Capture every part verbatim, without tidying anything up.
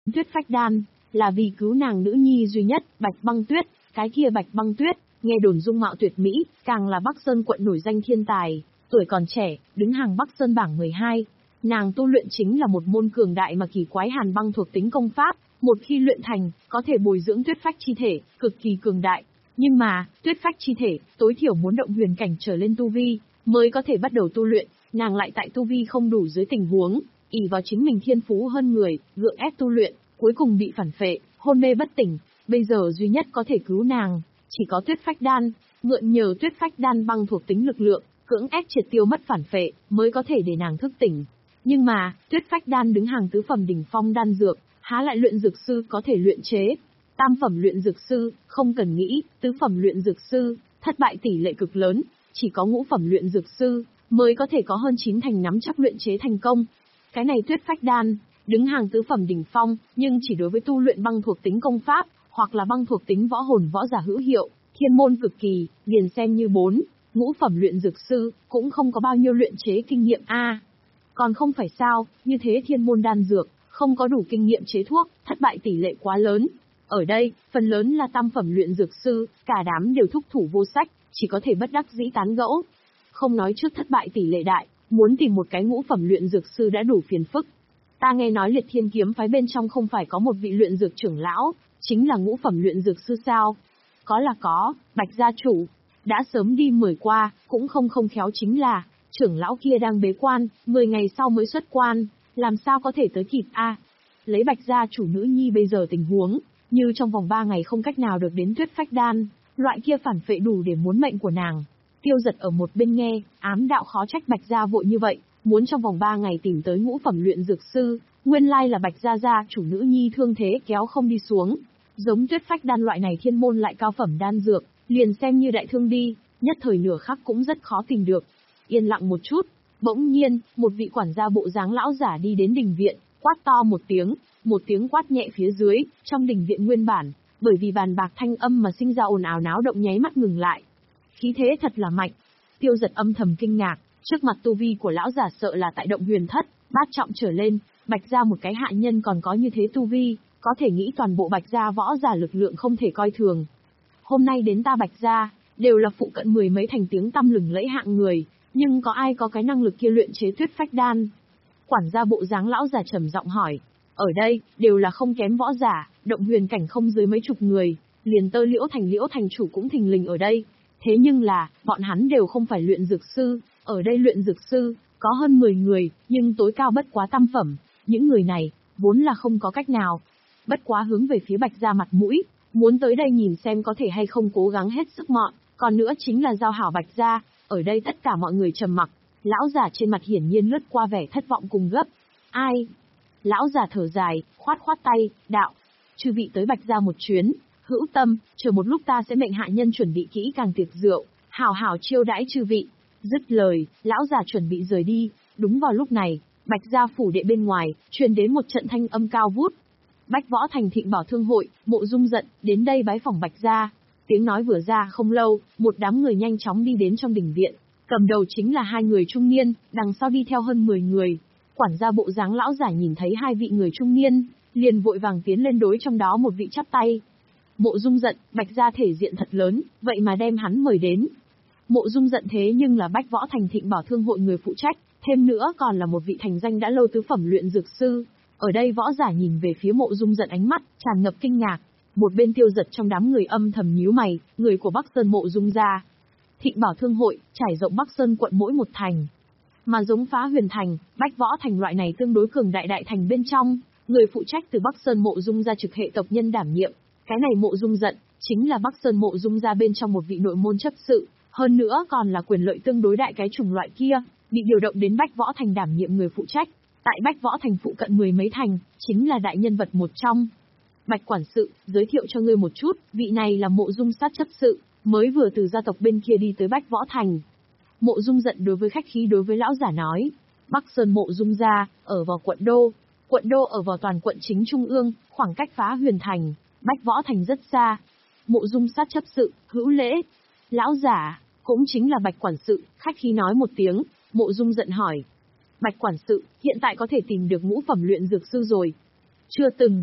Tuyết Phách Đan, là vì cứu nàng nữ nhi duy nhất, Bạch Băng Tuyết, cái kia Bạch Băng Tuyết, nghe đồn dung mạo tuyệt mỹ, càng là Bắc Sơn quận nổi danh thiên tài, tuổi còn trẻ, đứng hàng Bắc Sơn bảng mười hai. Nàng tu luyện chính là một môn cường đại mà kỳ quái hàn băng thuộc tính công pháp, một khi luyện thành, có thể bồi dưỡng tuyết phách chi thể, cực kỳ cường đại. Nhưng mà, tuyết phách chi thể, tối thiểu muốn động huyền cảnh trở lên tu vi, mới có thể bắt đầu tu luyện, nàng lại tại tu vi không đủ dưới tình huống, ỷ vào chính mình thiên phú hơn người, gượng ép tu luyện, cuối cùng bị phản phệ, hôn mê bất tỉnh, bây giờ duy nhất có thể cứu nàng, chỉ có tuyết phách đan, mượn nhờ tuyết phách đan băng thuộc tính lực lượng, cưỡng ép triệt tiêu mất phản phệ, mới có thể để nàng thức tỉnh. Nhưng mà, tuyết phách đan đứng hàng tứ phẩm đỉnh phong đan dược, há lại luyện dược sư có thể luyện chế. Tam phẩm luyện dược sư, không cần nghĩ, tứ phẩm luyện dược sư, thất bại tỷ lệ cực lớn, chỉ có ngũ phẩm luyện dược sư, mới có thể có hơn chín thành nắm chắc luyện chế thành công. Cái này tuyết phách đan, đứng hàng tứ phẩm đỉnh phong, nhưng chỉ đối với tu luyện băng thuộc tính công pháp, hoặc là băng thuộc tính võ hồn võ giả hữu hiệu, thiên môn cực kỳ, liền xem như bốn, ngũ phẩm luyện dược sư, cũng không có bao nhiêu luyện chế kinh nghiệm a. Còn không phải sao, như thế thiên môn đan dược, không có đủ kinh nghiệm chế thuốc, thất bại tỷ lệ quá lớn. Ở đây, phần lớn là tam phẩm luyện dược sư, cả đám đều thúc thủ vô sách, chỉ có thể bất đắc dĩ tán gẫu. Không nói trước thất bại tỷ lệ đại, muốn tìm một cái ngũ phẩm luyện dược sư đã đủ phiền phức. Ta nghe nói Liệt Thiên kiếm phái bên trong không phải có một vị luyện dược trưởng lão, chính là ngũ phẩm luyện dược sư sao? Có là có, Bạch gia chủ, đã sớm đi mời qua, cũng không không khéo chính là, trưởng lão kia đang bế quan, mười ngày sau mới xuất quan, làm sao có thể tới kịp a? Lấy Bạch gia chủ nữ nhi bây giờ tình huống, như trong vòng ba ngày không cách nào được đến tuyết phách đan, loại kia phản phệ đủ để muốn mệnh của nàng. Tiêu Giật ở một bên nghe, ám đạo khó trách Bạch gia vội như vậy, muốn trong vòng ba ngày tìm tới ngũ phẩm luyện dược sư, nguyên lai là Bạch gia gia chủ nữ nhi thương thế kéo không đi xuống. Giống tuyết phách đan loại này thiên môn lại cao phẩm đan dược, liền xem như đại thương đi, nhất thời nửa khắc cũng rất khó tìm được. Yên lặng một chút, bỗng nhiên, một vị quản gia bộ dáng lão giả đi đến đình viện, quát to một tiếng, một tiếng quát nhẹ phía dưới, trong đình viện nguyên bản, bởi vì bàn bạc thanh âm mà sinh ra ồn ào náo động nháy mắt ngừng lại. Khí thế thật là mạnh. Tiêu Giật âm thầm kinh ngạc, trước mặt tu vi của lão giả sợ là tại động huyền thất, bát trọng trở lên, Bạch gia một cái hạ nhân còn có như thế tu vi, có thể nghĩ toàn bộ Bạch gia võ giả lực lượng không thể coi thường. Hôm nay đến ta Bạch gia, đều là phụ cận mười mấy thành tiếng tăm lừng lẫy hạng người, nhưng có ai có cái năng lực kia luyện chế tuyết phách đan? Quản gia bộ dáng lão giả trầm giọng hỏi. Ở đây, đều là không kém võ giả, động huyền cảnh không dưới mấy chục người, liền Tơ Liễu thành Liễu thành chủ cũng thình lình ở đây. Thế nhưng là, bọn hắn đều không phải luyện dược sư, ở đây luyện dược sư, có hơn mười người, nhưng tối cao bất quá tam phẩm, những người này, vốn là không có cách nào. Bất quá hướng về phía Bạch gia mặt mũi, muốn tới đây nhìn xem có thể hay không cố gắng hết sức mọn, còn nữa chính là giao hảo Bạch gia, ở đây tất cả mọi người trầm mặc, lão giả trên mặt hiển nhiên lướt qua vẻ thất vọng cùng gấp. Ai? Lão giả thở dài, khoát khoát tay, đạo, chư vị tới Bạch gia một chuyến, hữu tâm, chờ một lúc ta sẽ mệnh hạ nhân chuẩn bị kỹ càng tiệc rượu, hảo hảo chiêu đãi chư vị. Dứt lời, lão già chuẩn bị rời đi, đúng vào lúc này, Bạch gia phủ đệ bên ngoài, truyền đến một trận thanh âm cao vút. Bách Võ Thành Thịnh Bảo Thương hội, Mộ Dung Giận, đến đây bái phỏng Bạch gia. Tiếng nói vừa ra không lâu, một đám người nhanh chóng đi đến trong đình viện, cầm đầu chính là hai người trung niên, đằng sau đi theo hơn mười người. Quản gia bộ dáng lão giả nhìn thấy hai vị người trung niên, liền vội vàng tiến lên đối trong đó một vị chắp tay. Mộ Dung Giận, Bạch gia thể diện thật lớn, vậy mà đem hắn mời đến. Mộ Dung Giận thế nhưng là Bách Võ Thành Thịnh Bảo Thương hội người phụ trách, thêm nữa còn là một vị thành danh đã lâu tứ phẩm luyện dược sư. Ở đây võ giả nhìn về phía Mộ Dung Giận ánh mắt tràn ngập kinh ngạc, một bên Tiêu Giật trong đám người âm thầm nhíu mày, người của Bắc Sơn Mộ Dung gia. Thịnh Bảo Thương hội trải rộng Bắc Sơn quận mỗi một thành, mà giống Phá Huyền Thành, Bách Võ Thành loại này tương đối cường đại đại thành bên trong, người phụ trách từ Bắc Sơn Mộ Dung gia trực hệ tộc nhân đảm nhiệm. Cái này Mộ Dung Giận chính là Bắc Sơn Mộ Dung gia bên trong một vị nội môn chấp sự, hơn nữa còn là quyền lợi tương đối đại cái chủng loại kia, bị điều động đến Bách Võ Thành đảm nhiệm người phụ trách. Tại Bách Võ Thành phụ cận mười mấy thành, chính là đại nhân vật một trong. Bạch quản sự, giới thiệu cho ngươi một chút, vị này là Mộ Dung sát chấp sự, mới vừa từ gia tộc bên kia đi tới Bách Võ Thành. Mộ Dung Giận đối với khách khí đối với lão giả nói, Bắc Sơn Mộ Dung gia, ở vào quận Đô, quận Đô ở vào toàn quận chính trung ương, khoảng cách Phá Huyền Thành, Bách Võ Thành rất xa. Mộ Dung sát chấp sự, hữu lễ. Lão giả, cũng chính là Bạch quản sự, khách khí nói một tiếng. Mộ Dung Giận hỏi, Bạch quản sự, hiện tại có thể tìm được ngũ phẩm luyện dược sư rồi? Chưa từng.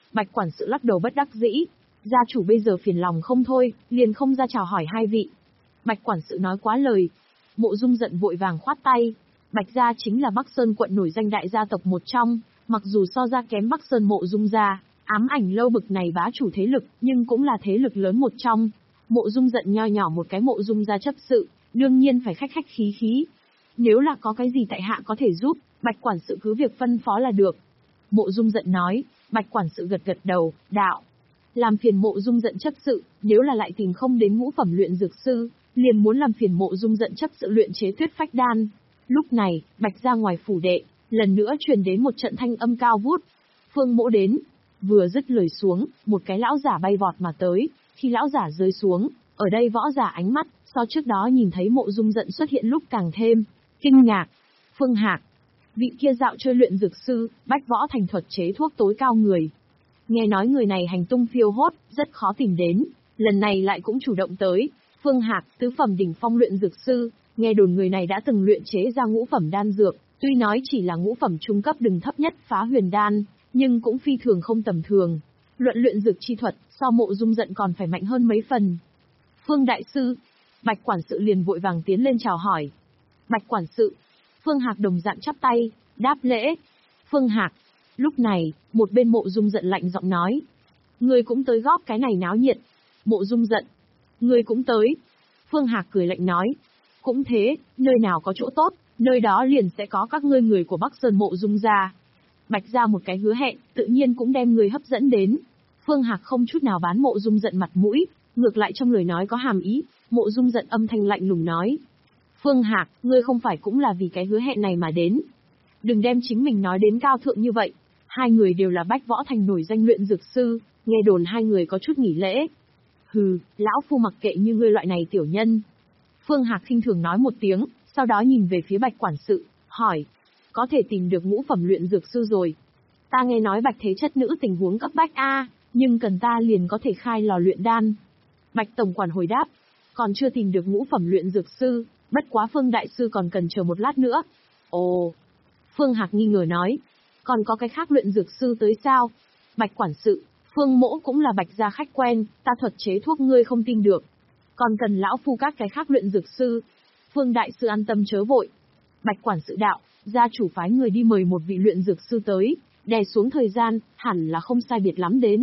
Bạch quản sự lắc đầu bất đắc dĩ. Gia chủ bây giờ phiền lòng không thôi, liền không ra chào hỏi hai vị. Bạch quản sự nói quá lời. Mộ Dung giận vội vàng khoát tay. Bạch gia chính là Bắc Sơn quận nổi danh đại gia tộc một trong, mặc dù so ra kém Bắc Sơn Mộ Dung gia, ám ảnh lâu bực này bá chủ thế lực, nhưng cũng là thế lực lớn một trong. Mộ Dung giận nho nhỏ một cái Mộ Dung gia chấp sự, đương nhiên phải khách khách khí khí. Nếu là có cái gì tại hạ có thể giúp, Bạch quản sự cứ việc phân phó là được. Mộ Dung giận nói. Bạch quản sự gật gật đầu, đạo. Làm phiền Mộ Dung giận chấp sự, nếu là lại tìm không đến ngũ phẩm luyện dược sư, liền muốn làm phiền Mộ Dung giận chấp sự luyện chế tuyết phách đan. Lúc này, Bạch ra ngoài phủ đệ, lần nữa truyền đến một trận thanh âm cao vút. Phương Mỗ đến. Vừa dứt lời xuống, một cái lão giả bay vọt mà tới. Khi lão giả rơi xuống, ở đây võ giả ánh mắt, so trước đó nhìn thấy Mộ Dung giận xuất hiện lúc càng thêm kinh ngạc. Phương Hạc, vị kia dạo chơi luyện dược sư, bách võ thành thuật chế thuốc tối cao người. Nghe nói người này hành tung phiêu hốt, rất khó tìm đến, lần này lại cũng chủ động tới. Phương Hạc, tứ phẩm đỉnh phong luyện dược sư, nghe đồn người này đã từng luyện chế ra ngũ phẩm đan dược, tuy nói chỉ là ngũ phẩm trung cấp đừng thấp nhất phá huyền đan, nhưng cũng phi thường không tầm thường. Luận luyện dược chi thuật, so Mộ Dung giận còn phải mạnh hơn mấy phần. Phương đại sư, Bạch quản sự liền vội vàng tiến lên chào hỏi. Bạch quản sự, Phương Hạc đồng dạng chắp tay, đáp lễ. Phương Hạc, lúc này, một bên Mộ Dung giận lạnh giọng nói. Ngươi cũng tới góp cái này náo nhiệt. Mộ Dung giận, ngươi cũng tới. Phương Hạc cười lạnh nói. Cũng thế, nơi nào có chỗ tốt, nơi đó liền sẽ có các ngươi người của Bắc Sơn Mộ Dung gia. Bạch ra một cái hứa hẹn, tự nhiên cũng đem người hấp dẫn đến. Phương Hạc không chút nào bán Mộ Dung giận mặt mũi, ngược lại trong lời nói có hàm ý. Mộ Dung giận âm thanh lạnh lùng nói. Phương Hạc, ngươi không phải cũng là vì cái hứa hẹn này mà đến. Đừng đem chính mình nói đến cao thượng như vậy. Hai người đều là bách võ thành nổi danh luyện dược sư, nghe đồn hai người có chút nghỉ lễ. Hừ, lão phu mặc kệ như ngươi loại này tiểu nhân. Phương Hạc khinh thường nói một tiếng, sau đó nhìn về phía Bạch quản sự, hỏi. Có thể tìm được ngũ phẩm luyện dược sư rồi. Ta nghe nói Bạch thế chất nữ tình huống cấp bách A, nhưng cần ta liền có thể khai lò luyện đan. Bạch tổng quản hồi đáp. Còn chưa tìm được ngũ phẩm luyện dược sư, bất quá Phương đại sư còn cần chờ một lát nữa. Ồ. Phương Hạc nghi ngờ nói. Còn có cái khác luyện dược sư tới sao? Bạch quản sự, Phương mỗ cũng là Bạch gia khách quen, ta thuật chế thuốc ngươi không tin được. Còn cần lão phu các cái khác luyện dược sư. Phương đại sư an tâm chớ vội. Bạch quản sự đạo, gia chủ phái người đi mời một vị luyện dược sư tới, đè xuống thời gian, hẳn là không sai biệt lắm đến.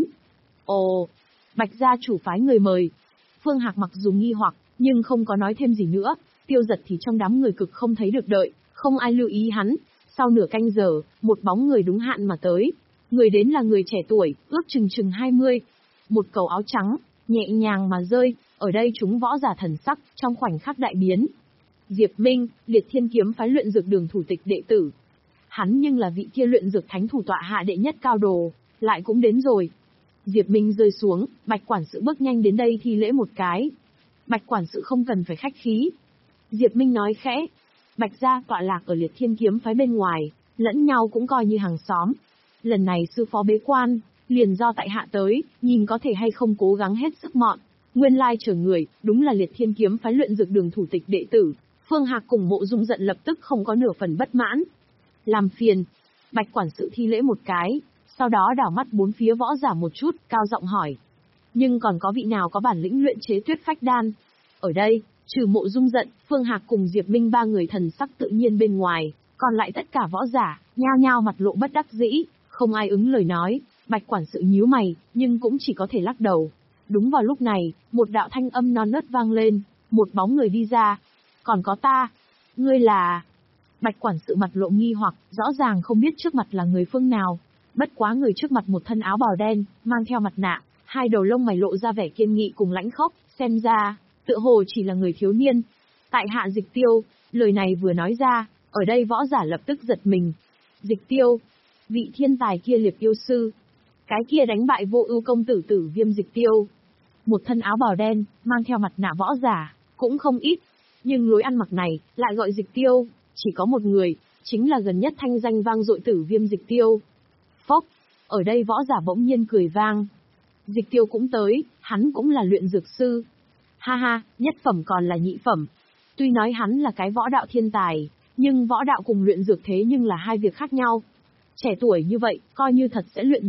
Ồ, Bạch gia chủ phái người mời. Phương Hạc mặc dù nghi hoặc, nhưng không có nói thêm gì nữa. Tiêu Giật thì trong đám người cực không thấy được đợi, không ai lưu ý hắn. Sau nửa canh giờ, một bóng người đúng hạn mà tới. Người đến là người trẻ tuổi, ước chừng chừng hai mươi. Một cầu áo trắng, nhẹ nhàng mà rơi, ở đây chúng võ giả thần sắc, trong khoảnh khắc đại biến. Diệp Minh, Liệt Thiên Kiếm phái luyện dược đường thủ tịch đệ tử. Hắn nhưng là vị kia luyện dược thánh thủ tọa hạ đệ nhất cao đồ, lại cũng đến rồi. Diệp Minh rơi xuống, Bạch quản sự bước nhanh đến đây thi lễ một cái. Bạch quản sự không cần phải khách khí. Diệp Minh nói khẽ. Bạch gia tọa lạc ở Liệt Thiên Kiếm phái bên ngoài, lẫn nhau cũng coi như hàng xóm. Lần này sư phó bế quan, liền do tại hạ tới, nhìn có thể hay không cố gắng hết sức mọn. Nguyên lai chờ người, đúng là Liệt Thiên Kiếm phái luyện dược đường thủ tịch đệ tử. Phương Hạc cùng Mộ Dung giận lập tức không có nửa phần bất mãn. Làm phiền. Bạch quản sự thi lễ một cái, sau đó đảo mắt bốn phía võ giả một chút, cao giọng hỏi. Nhưng còn có vị nào có bản lĩnh luyện chế tuyết phách đan? Ở đây, trừ Mộ Dung giận, Phương Hạc cùng Diệp Minh ba người thần sắc tự nhiên bên ngoài, còn lại tất cả võ giả, nhao nhao mặt lộ bất đắc dĩ, không ai ứng lời nói. Bạch quản sự nhíu mày, nhưng cũng chỉ có thể lắc đầu. Đúng vào lúc này, một đạo thanh âm non nớt vang lên, một bóng người đi ra. Còn có ta. Ngươi là... Bạch quản sự mặt lộ nghi hoặc, rõ ràng không biết trước mặt là người phương nào. Bất quá người trước mặt một thân áo bào đen, mang theo mặt nạ, hai đầu lông mày lộ ra vẻ kiên nghị cùng lãnh khốc, xem ra, tựa hồ chỉ là người thiếu niên. Tại hạ Dịch Tiêu, lời này vừa nói ra, ở đây võ giả lập tức giật mình. Dịch Tiêu, vị thiên tài kia liệt yêu sư. Cái kia đánh bại vô ưu công tử Tử Viêm Dịch Tiêu. Một thân áo bào đen, mang theo mặt nạ võ giả, cũng không ít. Nhưng lối ăn mặc này, lại gọi Dịch Tiêu, chỉ có một người, chính là gần nhất thanh danh vang dội Tử Viêm Dịch Tiêu. Phốc, ở đây võ giả bỗng nhiên cười vang. Dịch Tiêu cũng tới, hắn cũng là luyện dược sư. Ha ha, nhất phẩm còn là nhị phẩm. Tuy nói hắn là cái võ đạo thiên tài, nhưng võ đạo cùng luyện dược thế nhưng là hai việc khác nhau. Trẻ tuổi như vậy, coi như thật sẽ luyện dược,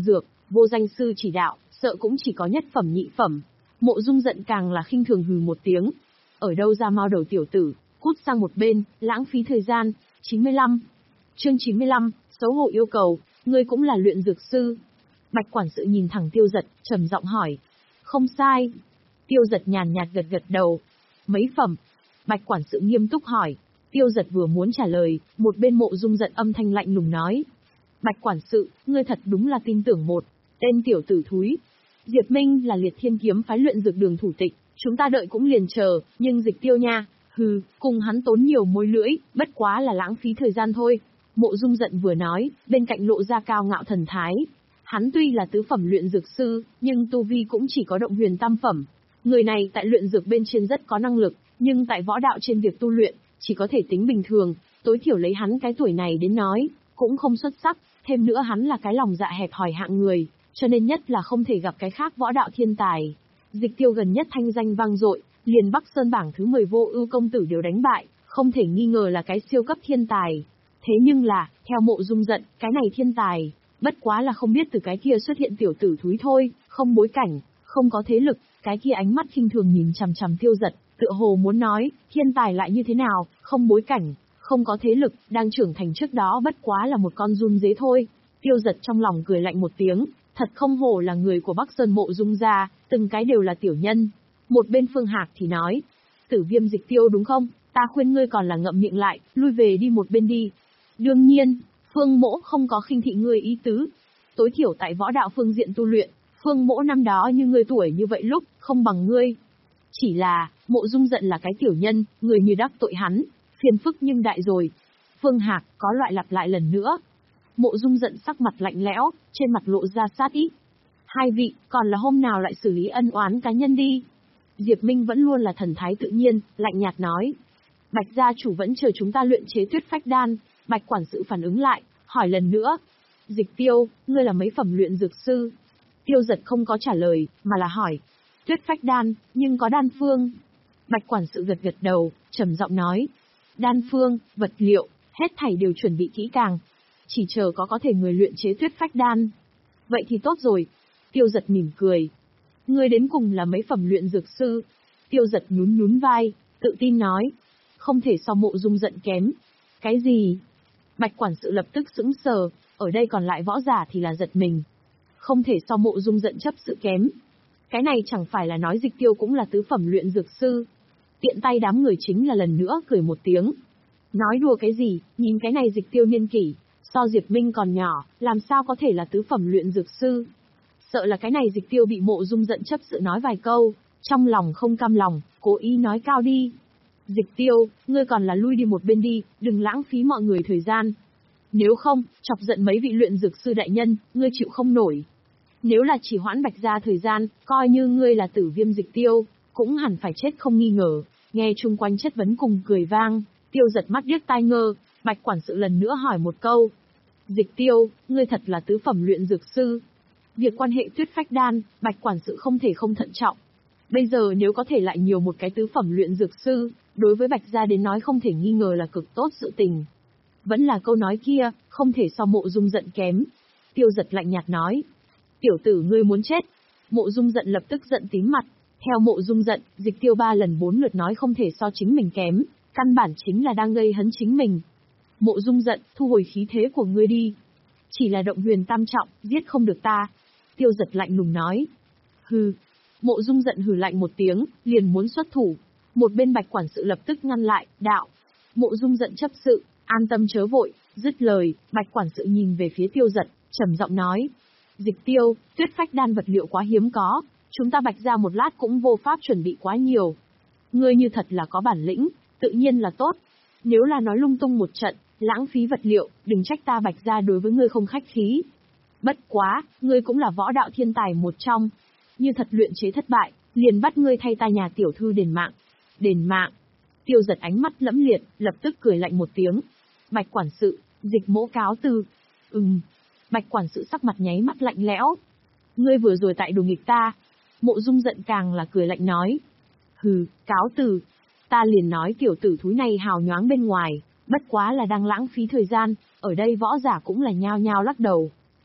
vô danh sư chỉ đạo, sợ cũng chỉ có nhất phẩm nhị phẩm. Mộ Dung giận càng là khinh thường hừ một tiếng. Ở đâu ra mau đầu tiểu tử, cút sang một bên, lãng phí thời gian. chín mươi lăm. Chương chín mươi lăm, xấu hổ yêu cầu, ngươi cũng là luyện dược sư. Bạch quản sự nhìn thẳng Tiêu Giật, trầm giọng hỏi. Không sai. Tiêu Giật nhàn nhạt gật gật đầu. Mấy phẩm? Bạch quản sự nghiêm túc hỏi. Tiêu Giật vừa muốn trả lời, một bên Mộ Dung giận âm thanh lạnh lùng nói. Bạch quản sự, ngươi thật đúng là tin tưởng một tên tiểu tử thúi. Diệp Minh là Liệt Thiên Kiếm phái luyện dược đường thủ tịch, chúng ta đợi cũng liền chờ, nhưng Dịch Tiêu nha, hừ, cùng hắn tốn nhiều môi lưỡi, bất quá là lãng phí thời gian thôi. Mộ Dung giận vừa nói, bên cạnh lộ ra cao ngạo thần thái. Hắn tuy là tứ phẩm luyện dược sư, nhưng tu vi cũng chỉ có động huyền tam phẩm. Người này tại luyện dược bên trên rất có năng lực, nhưng tại võ đạo trên việc tu luyện, chỉ có thể tính bình thường, tối thiểu lấy hắn cái tuổi này đến nói, cũng không xuất sắc, thêm nữa hắn là cái lòng dạ hẹp hòi hạng người, cho nên nhất là không thể gặp cái khác võ đạo thiên tài. Dịch Tiêu gần nhất thanh danh vang dội, liền Bắc Sơn bảng thứ mười vô ưu công tử đều đánh bại, không thể nghi ngờ là cái siêu cấp thiên tài. Thế nhưng là, theo Mộ Dung giận, cái này thiên tài, bất quá là không biết từ cái kia xuất hiện tiểu tử thúi thôi, không bối cảnh, không có thế lực, cái kia ánh mắt khinh thường nhìn chằm chằm Tiêu Giật, tựa hồ muốn nói, thiên tài lại như thế nào, không bối cảnh, không có thế lực, đang trưởng thành trước đó bất quá là một con run dế thôi. Tiêu Giật trong lòng cười lạnh một tiếng, thật không hổ là người của Bắc Sơn Mộ Dung gia, từng cái đều là tiểu nhân. Một bên Phương Hạc thì nói, Tử Viêm Dịch Tiêu đúng không, ta khuyên ngươi còn là ngậm miệng lại, lui về đi một bên đi. Đương nhiên, Phương Mỗ không có khinh thị ngươi ý tứ. Tối thiểu tại võ đạo phương diện tu luyện, Phương Mỗ năm đó như ngươi tuổi như vậy lúc, không bằng ngươi. Chỉ là, Mộ Dung giận là cái tiểu nhân, người như đắc tội hắn, phiền phức nhưng đại rồi. Phương Hạc có loại lặp lại lần nữa. Mộ Dung giận sắc mặt lạnh lẽo, trên mặt lộ ra sát ý. Hai vị, còn là hôm nào lại xử lý ân oán cá nhân đi. Diệp Minh vẫn luôn là thần thái tự nhiên, lạnh nhạt nói. Bạch gia chủ vẫn chờ chúng ta luyện chế tuyết phách đan. Bạch quản sự phản ứng lại, hỏi lần nữa. Dịch Tiêu, ngươi là mấy phẩm luyện dược sư? Tiêu Giật không có trả lời, mà là hỏi. Tuyết phách đan, nhưng có đan phương. Bạch quản sự gật gật đầu, trầm giọng nói. Đan phương, vật liệu, hết thảy đều chuẩn bị kỹ càng. Chỉ chờ có có thể người luyện chế tuyết phách đan. Vậy thì tốt rồi. Tiêu Giật mỉm cười. Ngươi đến cùng là mấy phẩm luyện dược sư? Tiêu Giật nhún nhún vai, tự tin nói. Không thể so Mộ Dung giận kém. Cái gì? Bạch quản sự lập tức sững sờ, ở đây còn lại võ giả thì là giật mình. Không thể so Mộ Dung giận chấp sự kém. Cái này chẳng phải là nói Dịch Tiêu cũng là tứ phẩm luyện dược sư. Tiện tay đám người chính là lần nữa cười một tiếng. Nói đùa cái gì, nhìn cái này Dịch Tiêu niên kỷ, so Diệp Minh còn nhỏ, làm sao có thể là tứ phẩm luyện dược sư. Sợ là cái này Dịch Tiêu bị Mộ Dung giận chấp sự nói vài câu, trong lòng không cam lòng, cố ý nói cao đi. Dịch Tiêu, ngươi còn là lui đi một bên đi, đừng lãng phí mọi người thời gian. Nếu không, chọc giận mấy vị luyện dược sư đại nhân, ngươi chịu không nổi. Nếu là chỉ hoãn Bạch gia thời gian, coi như ngươi là Tử Viêm Dịch Tiêu, cũng hẳn phải chết không nghi ngờ. Nghe chung quanh chất vấn cùng cười vang, Tiêu Giật mắt điếc tai ngơ, Bạch quản sự lần nữa hỏi một câu. Dịch Tiêu, ngươi thật là tứ phẩm luyện dược sư. Việc quan hệ tuyết phách đan, Bạch quản sự không thể không thận trọng. Bây giờ nếu có thể lại nhiều một cái tứ phẩm luyện dược sư, đối với Bạch gia đến nói không thể nghi ngờ là cực tốt sự tình. Vẫn là câu nói kia, không thể so Mộ Dung giận kém. Tiêu Giật lạnh nhạt nói. Tiểu tử ngươi muốn chết. Mộ Dung giận lập tức giận tím mặt. Theo Mộ Dung giận, Dịch Tiêu ba lần bốn lượt nói không thể so chính mình kém, căn bản chính là đang gây hấn chính mình. Mộ Dung giận, thu hồi khí thế của ngươi đi. Chỉ là động huyền tam trọng, giết không được ta. Tiêu Giật lạnh lùng nói. Hừ. Mộ Dung giận hừ lạnh một tiếng, liền muốn xuất thủ. Một bên Bạch quản sự lập tức ngăn lại, đạo. Mộ Dung giận chấp sự, an tâm chớ vội, dứt lời, Bạch quản sự nhìn về phía Tiêu Giật, trầm giọng nói. Dịch Tiêu, tuyết phách đan vật liệu quá hiếm có, chúng ta Bạch gia một lát cũng vô pháp chuẩn bị quá nhiều. Ngươi như thật là có bản lĩnh, tự nhiên là tốt. Nếu là nói lung tung một trận, lãng phí vật liệu, đừng trách ta Bạch gia đối với ngươi không khách khí. Bất quá, ngươi cũng là võ đạo thiên tài một trong. Như thật luyện chế thất bại, liền bắt ngươi thay ta nhà tiểu thư đền mạng. Đền mạng. Tiêu Giật ánh mắt lẫm liệt, lập tức cười lạnh một tiếng. Bạch quản sự, Dịch mỗ cáo từ. Ừm. Bạch quản sự sắc mặt nháy mắt lạnh lẽo. Ngươi vừa rồi tại đùa nghịch ta. Mộ Dung giận càng là cười lạnh nói. Hừ, cáo từ. Ta liền nói tiểu tử thúi này hào nhoáng bên ngoài, bất quá là đang lãng phí thời gian, ở đây võ giả cũng là nhao nhao lắc đầu.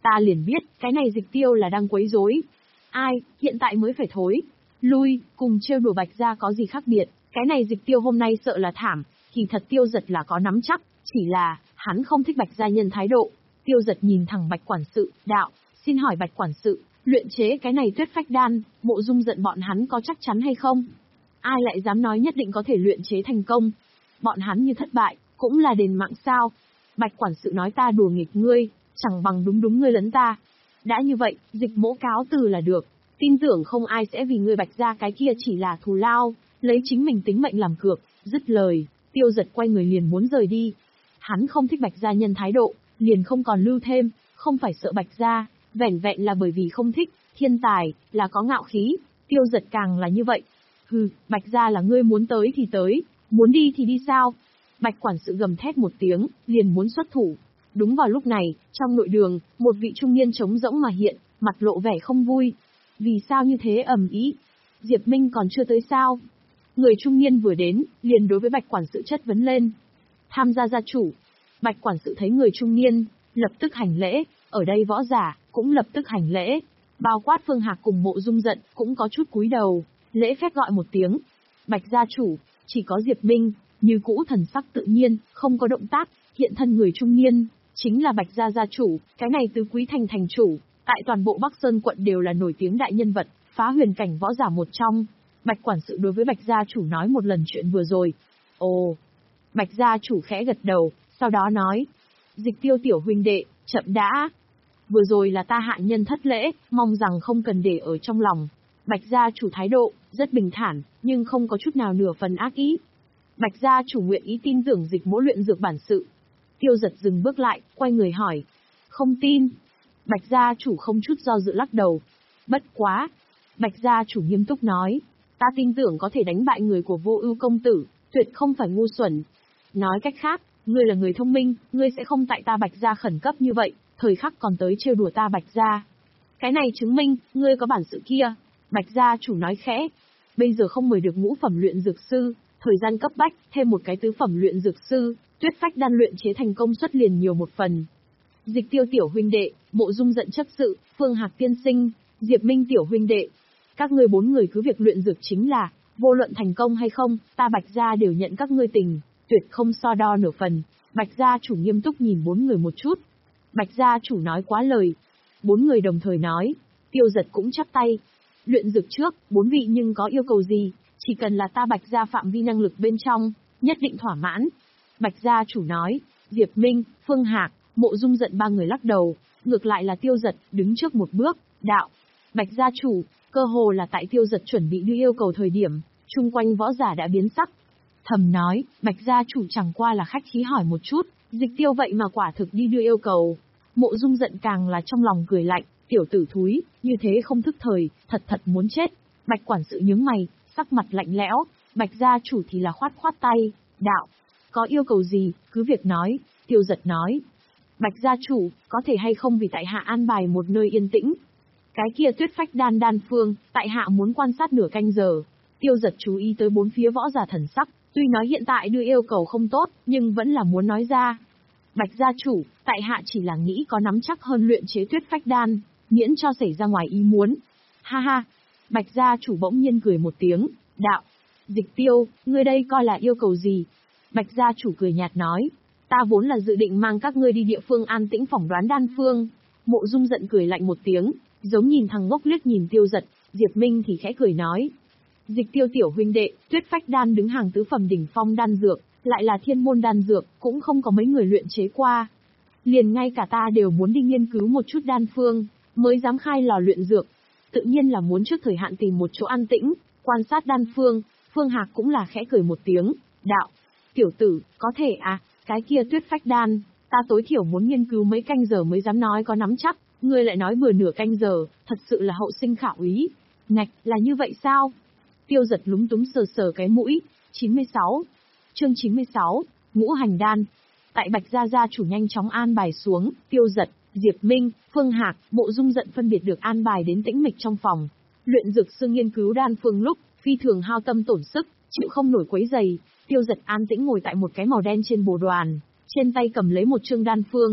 Ta liền biết, cái này Dịch Tiêu là đang quấy rối. Ai, hiện tại mới phải thối. Lui, cùng trêu đùa Bạch gia có gì khác biệt, cái này Dịch Tiêu hôm nay sợ là thảm, thì thật Tiêu Giật là có nắm chắc, chỉ là, hắn không thích Bạch gia nhân thái độ. Tiêu Giật nhìn thẳng Bạch quản sự, đạo, xin hỏi Bạch quản sự, luyện chế cái này Tuyết Phách Đan, Mộ Dung giận bọn hắn có chắc chắn hay không? Ai lại dám nói nhất định có thể luyện chế thành công? Bọn hắn như thất bại, cũng là đền mạng sao? Bạch quản sự nói ta đùa nghịch ngươi, chẳng bằng đúng đúng ngươi lấn ta. Đã như vậy, Dịch mỗ cáo từ là được, tin tưởng không ai sẽ vì ngươi Bạch gia cái kia chỉ là thù lao, lấy chính mình tính mệnh làm cược. Dứt lời, Tiêu Giật quay người liền muốn rời đi. Hắn không thích Bạch gia nhân thái độ, liền không còn lưu thêm, không phải sợ Bạch gia, vẻn vẹn là bởi vì không thích, thiên tài, là có ngạo khí, Tiêu Giật càng là như vậy. Hừ, Bạch gia là ngươi muốn tới thì tới, muốn đi thì đi sao? Bạch quản sự gầm thét một tiếng, liền muốn xuất thủ. Đúng vào lúc này, trong nội đường, một vị trung niên trống rỗng mà hiện, mặt lộ vẻ không vui. Vì sao như thế ầm ĩ? Diệp Minh còn chưa tới sao? Người trung niên vừa đến, liền đối với Bạch quản sự chất vấn lên. Tham gia gia chủ. Bạch quản sự thấy người trung niên, lập tức hành lễ, ở đây võ giả, cũng lập tức hành lễ. Bao quát Phương Hạc cùng Mộ Dung giận, cũng có chút cúi đầu, lễ phép gọi một tiếng. Bạch gia chủ, chỉ có Diệp Minh, như cũ thần sắc tự nhiên, không có động tác, hiện thân người trung niên, chính là Bạch gia gia chủ, cái này tứ quý thành thành chủ, tại toàn bộ Bắc Sơn quận đều là nổi tiếng đại nhân vật, phá huyền cảnh võ giả một trong. Bạch quản sự đối với Bạch gia chủ nói một lần chuyện vừa rồi. Ồ, Bạch gia chủ khẽ gật đầu, sau đó nói, Dịch Tiêu tiểu huynh đệ, chậm đã. Vừa rồi là ta hạ nhân thất lễ, mong rằng không cần để ở trong lòng. Bạch gia chủ thái độ, rất bình thản, nhưng không có chút nào nửa phần ác ý. Bạch gia chủ nguyện ý tin tưởng Dịch mỗ luyện dược bản sự. Tiêu Giật dừng bước lại, quay người hỏi. Không tin. Bạch gia chủ không chút do dự lắc đầu. Bất quá. Bạch gia chủ nghiêm túc nói. Ta tin tưởng có thể đánh bại người của Vô Ưu công tử, tuyệt không phải ngu xuẩn. Nói cách khác, ngươi là người thông minh, ngươi sẽ không tại ta Bạch gia khẩn cấp như vậy, thời khắc còn tới trêu đùa ta Bạch gia. Cái này chứng minh, ngươi có bản sự kia. Bạch gia chủ nói khẽ. Bây giờ không mời được ngũ phẩm luyện dược sư, thời gian cấp bách, thêm một cái tứ phẩm luyện dược sư, Tuyết Phách đan luyện chế thành công suất liền nhiều một phần. Dịch Tiêu tiểu huynh đệ, Mộ Dung giận chấp sự, Phương Hạc tiên sinh, Diệp Minh tiểu huynh đệ, các ngươi bốn người cứ việc luyện dược chính là, vô luận thành công hay không, ta Bạch gia đều nhận các ngươi tình, tuyệt không so đo nửa phần. Bạch gia chủ nghiêm túc nhìn bốn người một chút. Bạch gia chủ nói quá lời. Bốn người đồng thời nói. Tiêu Giật cũng chắp tay. Luyện dược trước, bốn vị nhưng có yêu cầu gì, chỉ cần là ta Bạch gia phạm vi năng lực bên trong, nhất định thỏa mãn. Bạch gia chủ nói. Diệp Minh, Phương Hạc, Mộ Dung giận ba người lắc đầu, ngược lại là Tiêu Giật đứng trước một bước, đạo. Bạch gia chủ, cơ hồ là tại Tiêu Giật chuẩn bị đưa yêu cầu thời điểm, chung quanh võ giả đã biến sắc. Thầm nói, Bạch gia chủ chẳng qua là khách khí hỏi một chút, Dịch Tiêu vậy mà quả thực đi đưa yêu cầu. Mộ Dung giận càng là trong lòng cười lạnh, tiểu tử thúi, như thế không thức thời, thật thật muốn chết. Bạch quản sự nhướng mày, sắc mặt lạnh lẽo, Bạch gia chủ thì là khoát khoát tay, đạo, có yêu cầu gì, cứ việc nói. Tiêu Giật nói, Bạch gia chủ, có thể hay không vì tại hạ an bài một nơi yên tĩnh. Cái kia Tuyết Phách đan đan phương, tại hạ muốn quan sát nửa canh giờ. Tiêu Giật chú ý tới bốn phía võ giả thần sắc, tuy nói hiện tại đưa yêu cầu không tốt, nhưng vẫn là muốn nói ra. Bạch gia chủ, tại hạ chỉ là nghĩ có nắm chắc hơn luyện chế Tuyết Phách đan, miễn cho xảy ra ngoài ý muốn. Ha ha, Bạch gia chủ bỗng nhiên cười một tiếng, đạo, Dịch Tiêu, ngươi đây coi là yêu cầu gì? Bạch gia chủ cười nhạt nói, ta vốn là dự định mang các ngươi đi địa phương an tĩnh phỏng đoán đan phương. Mộ Dung giận cười lạnh một tiếng, giống nhìn thằng ngốc liếc nhìn Tiêu Giật. Diệp Minh thì khẽ cười nói, Dịch Tiêu tiểu huynh đệ, Tuyết Phách đan đứng hàng tứ phẩm đỉnh phong đan dược, lại là thiên môn đan dược, cũng không có mấy người luyện chế qua. Liền ngay cả ta đều muốn đi nghiên cứu một chút đan phương, mới dám khai lò luyện dược. Tự nhiên là muốn trước thời hạn tìm một chỗ an tĩnh, quan sát đan phương. Phương Hạc cũng là khẽ cười một tiếng, đạo, tiểu tử, có thể à, cái kia Tuyết Phách đan, ta tối thiểu muốn nghiên cứu mấy canh giờ mới dám nói có nắm chắc, ngươi lại nói bừa nửa canh giờ, thật sự là hậu sinh khảo ý. Ngạch, là như vậy sao? Tiêu Giật lúng túng sờ sờ cái mũi. chín mươi sáu. Chương chín mươi sáu, Ngũ hành đan. Tại Bạch gia gia chủ nhanh chóng an bài xuống, Tiêu Giật, Diệp Minh, Phương Hạc, Mộ Dung giận phân biệt được an bài đến tĩnh mịch trong phòng. Luyện dược sư nghiên cứu đan phương lúc, phi thường hao tâm tổn sức, chịu không nổi quấy giày. Tiêu Giật an tĩnh ngồi tại một cái màu đen trên bồ đoàn, trên tay cầm lấy một chương đan phương.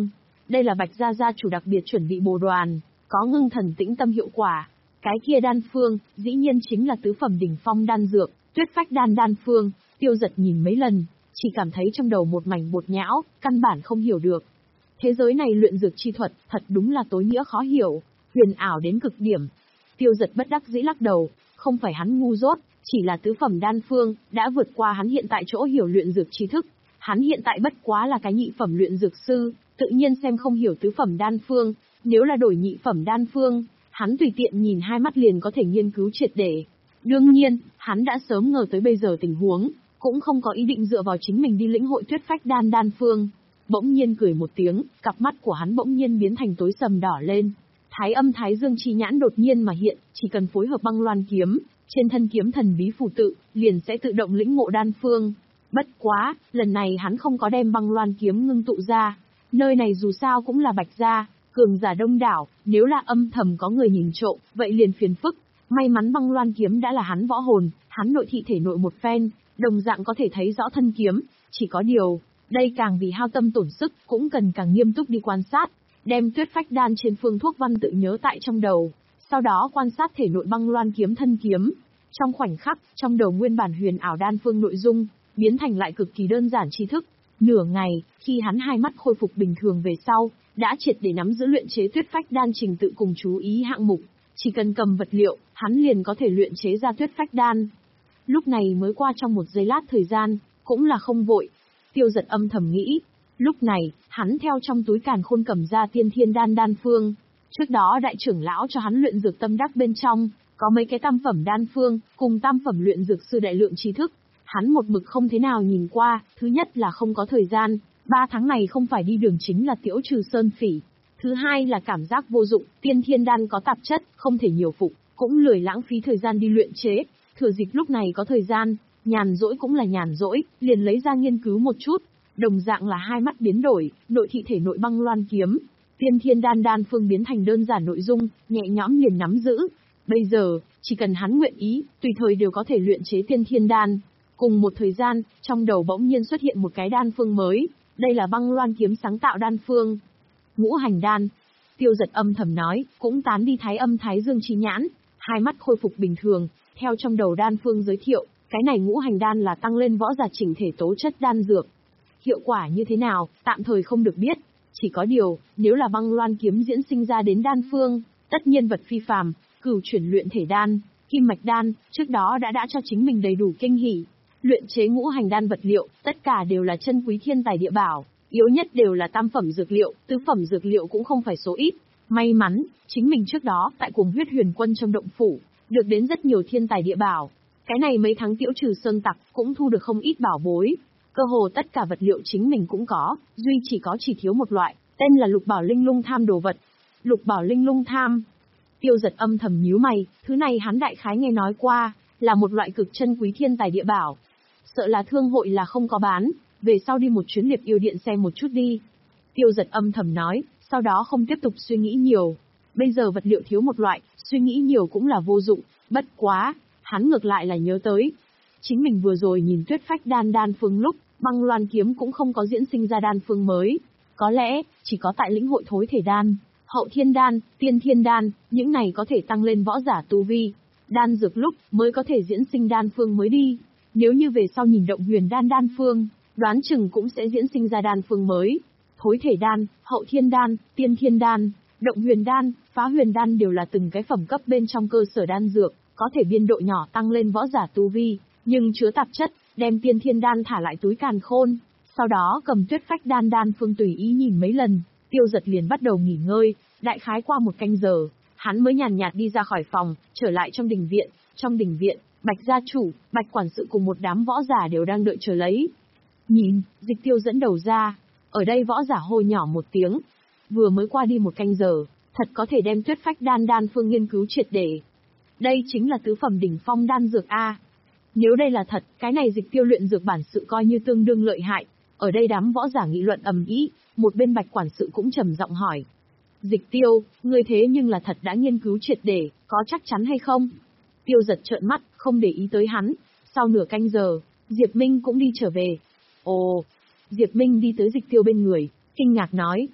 đây là Bạch gia gia chủ đặc biệt chuẩn bị bồ đoàn, có ngưng thần tĩnh tâm hiệu quả. Cái kia đan phương, dĩ nhiên chính là tứ phẩm đỉnh phong đan dược, Tuyết Phách đan đan phương. Tiêu Giật nhìn mấy lần, chỉ cảm thấy trong đầu một mảnh bột nhão, căn bản không hiểu được. Thế giới này luyện dược chi thuật, thật đúng là tối nghĩa khó hiểu, huyền ảo đến cực điểm. Tiêu Giật bất đắc dĩ lắc đầu, không phải hắn ngu dốt, chỉ là tứ phẩm đan phương, đã vượt qua hắn hiện tại chỗ hiểu luyện dược tri thức. Hắn hiện tại bất quá là cái nhị phẩm luyện dược sư, tự nhiên xem không hiểu tứ phẩm đan phương, nếu là đổi nhị phẩm đan phương, hắn tùy tiện nhìn hai mắt liền có thể nghiên cứu triệt để. Đương nhiên, hắn đã sớm ngờ tới bây giờ tình huống, cũng không có ý định dựa vào chính mình đi lĩnh hội Tuyết Phách đan đan phương. Bỗng nhiên cười một tiếng, cặp mắt của hắn bỗng nhiên biến thành tối sầm đỏ lên. Thái âm thái dương chi nhãn đột nhiên mà hiện, chỉ cần phối hợp băng loan kiếm, trên thân kiếm thần bí phù tự, liền sẽ tự động lĩnh ngộ đan phương. Bất quá, lần này hắn không có đem băng loan kiếm ngưng tụ ra. Nơi này dù sao cũng là Bạch gia, cường giả đông đảo, nếu là âm thầm có người nhìn trộm, vậy liền phiền phức. May mắn băng loan kiếm đã là hắn võ hồn, hắn nội thị thể nội một phen, đồng dạng có thể thấy rõ thân kiếm, chỉ có điều, đây càng vì hao tâm tổn sức, cũng cần càng nghiêm túc đi quan sát, đem Tuyết Phách đan trên phương thuốc văn tự nhớ tại trong đầu, sau đó quan sát thể nội băng loan kiếm thân kiếm. Trong khoảnh khắc, trong đầu nguyên bản huyền ảo đan phương nội dung, biến thành lại cực kỳ đơn giản tri thức. Nửa ngày, khi hắn hai mắt khôi phục bình thường về sau, đã triệt để nắm giữ luyện chế Tuyết Phách đan trình tự cùng chú ý hạng mục, chỉ cần cầm vật liệu, hắn liền có thể luyện chế ra Tuyết Phách đan. Lúc này mới qua trong một giây lát thời gian, cũng là không vội. Tiêu Giật âm thầm nghĩ, lúc này, hắn theo trong túi càn khôn cầm ra tiên thiên đan đan phương. Trước đó đại trưởng lão cho hắn luyện dược tâm đắc bên trong, có mấy cái tam phẩm đan phương, cùng tam phẩm luyện dược sư đại lượng tri thức. Hắn một mực không thế nào nhìn qua, thứ nhất là không có thời gian, ba tháng này không phải đi đường chính là tiễu trừ sơn phỉ. Thứ hai là cảm giác vô dụng, tiên thiên đan có tạp chất, không thể nhiều phục, cũng lười lãng phí thời gian đi luyện chế. Thừa dịp lúc này có thời gian, nhàn rỗi cũng là nhàn rỗi, liền lấy ra nghiên cứu một chút. Đồng dạng là hai mắt biến đổi, nội thị thể nội băng loan kiếm, tiên thiên đan đan phương biến thành đơn giản nội dung, nhẹ nhõm liền nắm giữ. Bây giờ, chỉ cần hắn nguyện ý, tùy thời đều có thể luyện chế tiên thiên đan. Cùng một thời gian, trong đầu bỗng nhiên xuất hiện một cái đan phương mới, đây là băng loan kiếm sáng tạo đan phương. Ngũ hành đan. Tiêu Giật âm thầm nói, cũng tán đi thái âm thái dương chi nhãn, hai mắt khôi phục bình thường, theo trong đầu đan phương giới thiệu, cái này ngũ hành đan là tăng lên võ giả chỉnh thể tố chất đan dược. Hiệu quả như thế nào, tạm thời không được biết, chỉ có điều, nếu là băng loan kiếm diễn sinh ra đến đan phương, tất nhiên vật phi phàm, cửu chuyển luyện thể đan, kim mạch đan, trước đó đã đã cho chính mình đầy đủ kinh hỉ. Luyện chế ngũ hành đan vật liệu, tất cả đều là chân quý thiên tài địa bảo, yếu nhất đều là tam phẩm dược liệu, tứ phẩm dược liệu cũng không phải số ít. May mắn, chính mình trước đó, tại cuồng huyết huyền quân trong động phủ, được đến rất nhiều thiên tài địa bảo. Cái này mấy tháng tiễu trừ sơn tặc, cũng thu được không ít bảo bối. Cơ hồ tất cả vật liệu chính mình cũng có, duy chỉ có chỉ thiếu một loại, tên là lục bảo linh lung tham đồ vật. Lục bảo linh lung tham. Tiêu Giật âm thầm nhíu mày, thứ này hắn đại khái nghe nói qua, là một loại cực chân quý thiên tài địa bảo. Sợ là thương hội là không có bán, về sau đi một chuyến liệp yêu điện xem một chút đi. Tiêu Giật âm thầm nói, sau đó không tiếp tục suy nghĩ nhiều. Bây giờ vật liệu thiếu một loại, suy nghĩ nhiều cũng là vô dụng, bất quá, hắn ngược lại là nhớ tới. Chính mình vừa rồi nhìn Tuyết Phách đan đan phương lúc, băng loan kiếm cũng không có diễn sinh ra đan phương mới. Có lẽ, chỉ có tại lĩnh hội thối thể đan, hậu thiên đan, tiên thiên đan, những này có thể tăng lên võ giả tu vi. Đan dược lúc mới có thể diễn sinh đan phương mới đi. Nếu như về sau nhìn động huyền đan đan phương, đoán chừng cũng sẽ diễn sinh ra đan phương mới. Thối thể đan, hậu thiên đan, tiên thiên đan, động huyền đan, phá huyền đan đều là từng cái phẩm cấp bên trong cơ sở đan dược, có thể biên độ nhỏ tăng lên võ giả tu vi, nhưng chứa tạp chất, đem tiên thiên đan thả lại túi càn khôn. Sau đó cầm Tuyết Phách đan đan phương tùy ý nhìn mấy lần, Tiêu Giật liền bắt đầu nghỉ ngơi, đại khái qua một canh giờ, hắn mới nhàn nhạt đi ra khỏi phòng, trở lại trong đình viện. Trong đình viện, Bạch gia chủ, Bạch quản sự cùng một đám võ giả đều đang đợi chờ lấy. Nhìn, Dịch Tiêu dẫn đầu ra, ở đây võ giả hô nhỏ một tiếng. Vừa mới qua đi một canh giờ, thật có thể đem Tuyết Phách đan đan phương nghiên cứu triệt để. Đây chính là tứ phẩm đỉnh phong đan dược A. Nếu đây là thật, cái này Dịch Tiêu luyện dược bản sự coi như tương đương lợi hại. Ở đây đám võ giả nghị luận ầm ĩ, một bên Bạch quản sự cũng trầm giọng hỏi. Dịch Tiêu, ngươi thế nhưng là thật đã nghiên cứu triệt để, có chắc chắn hay không? Tiêu Giật trợn mắt, không để ý tới hắn. Sau nửa canh giờ, Diệp Minh cũng đi trở về. Ồ, Diệp Minh đi tới Dịch Tiêu bên người, kinh ngạc nói.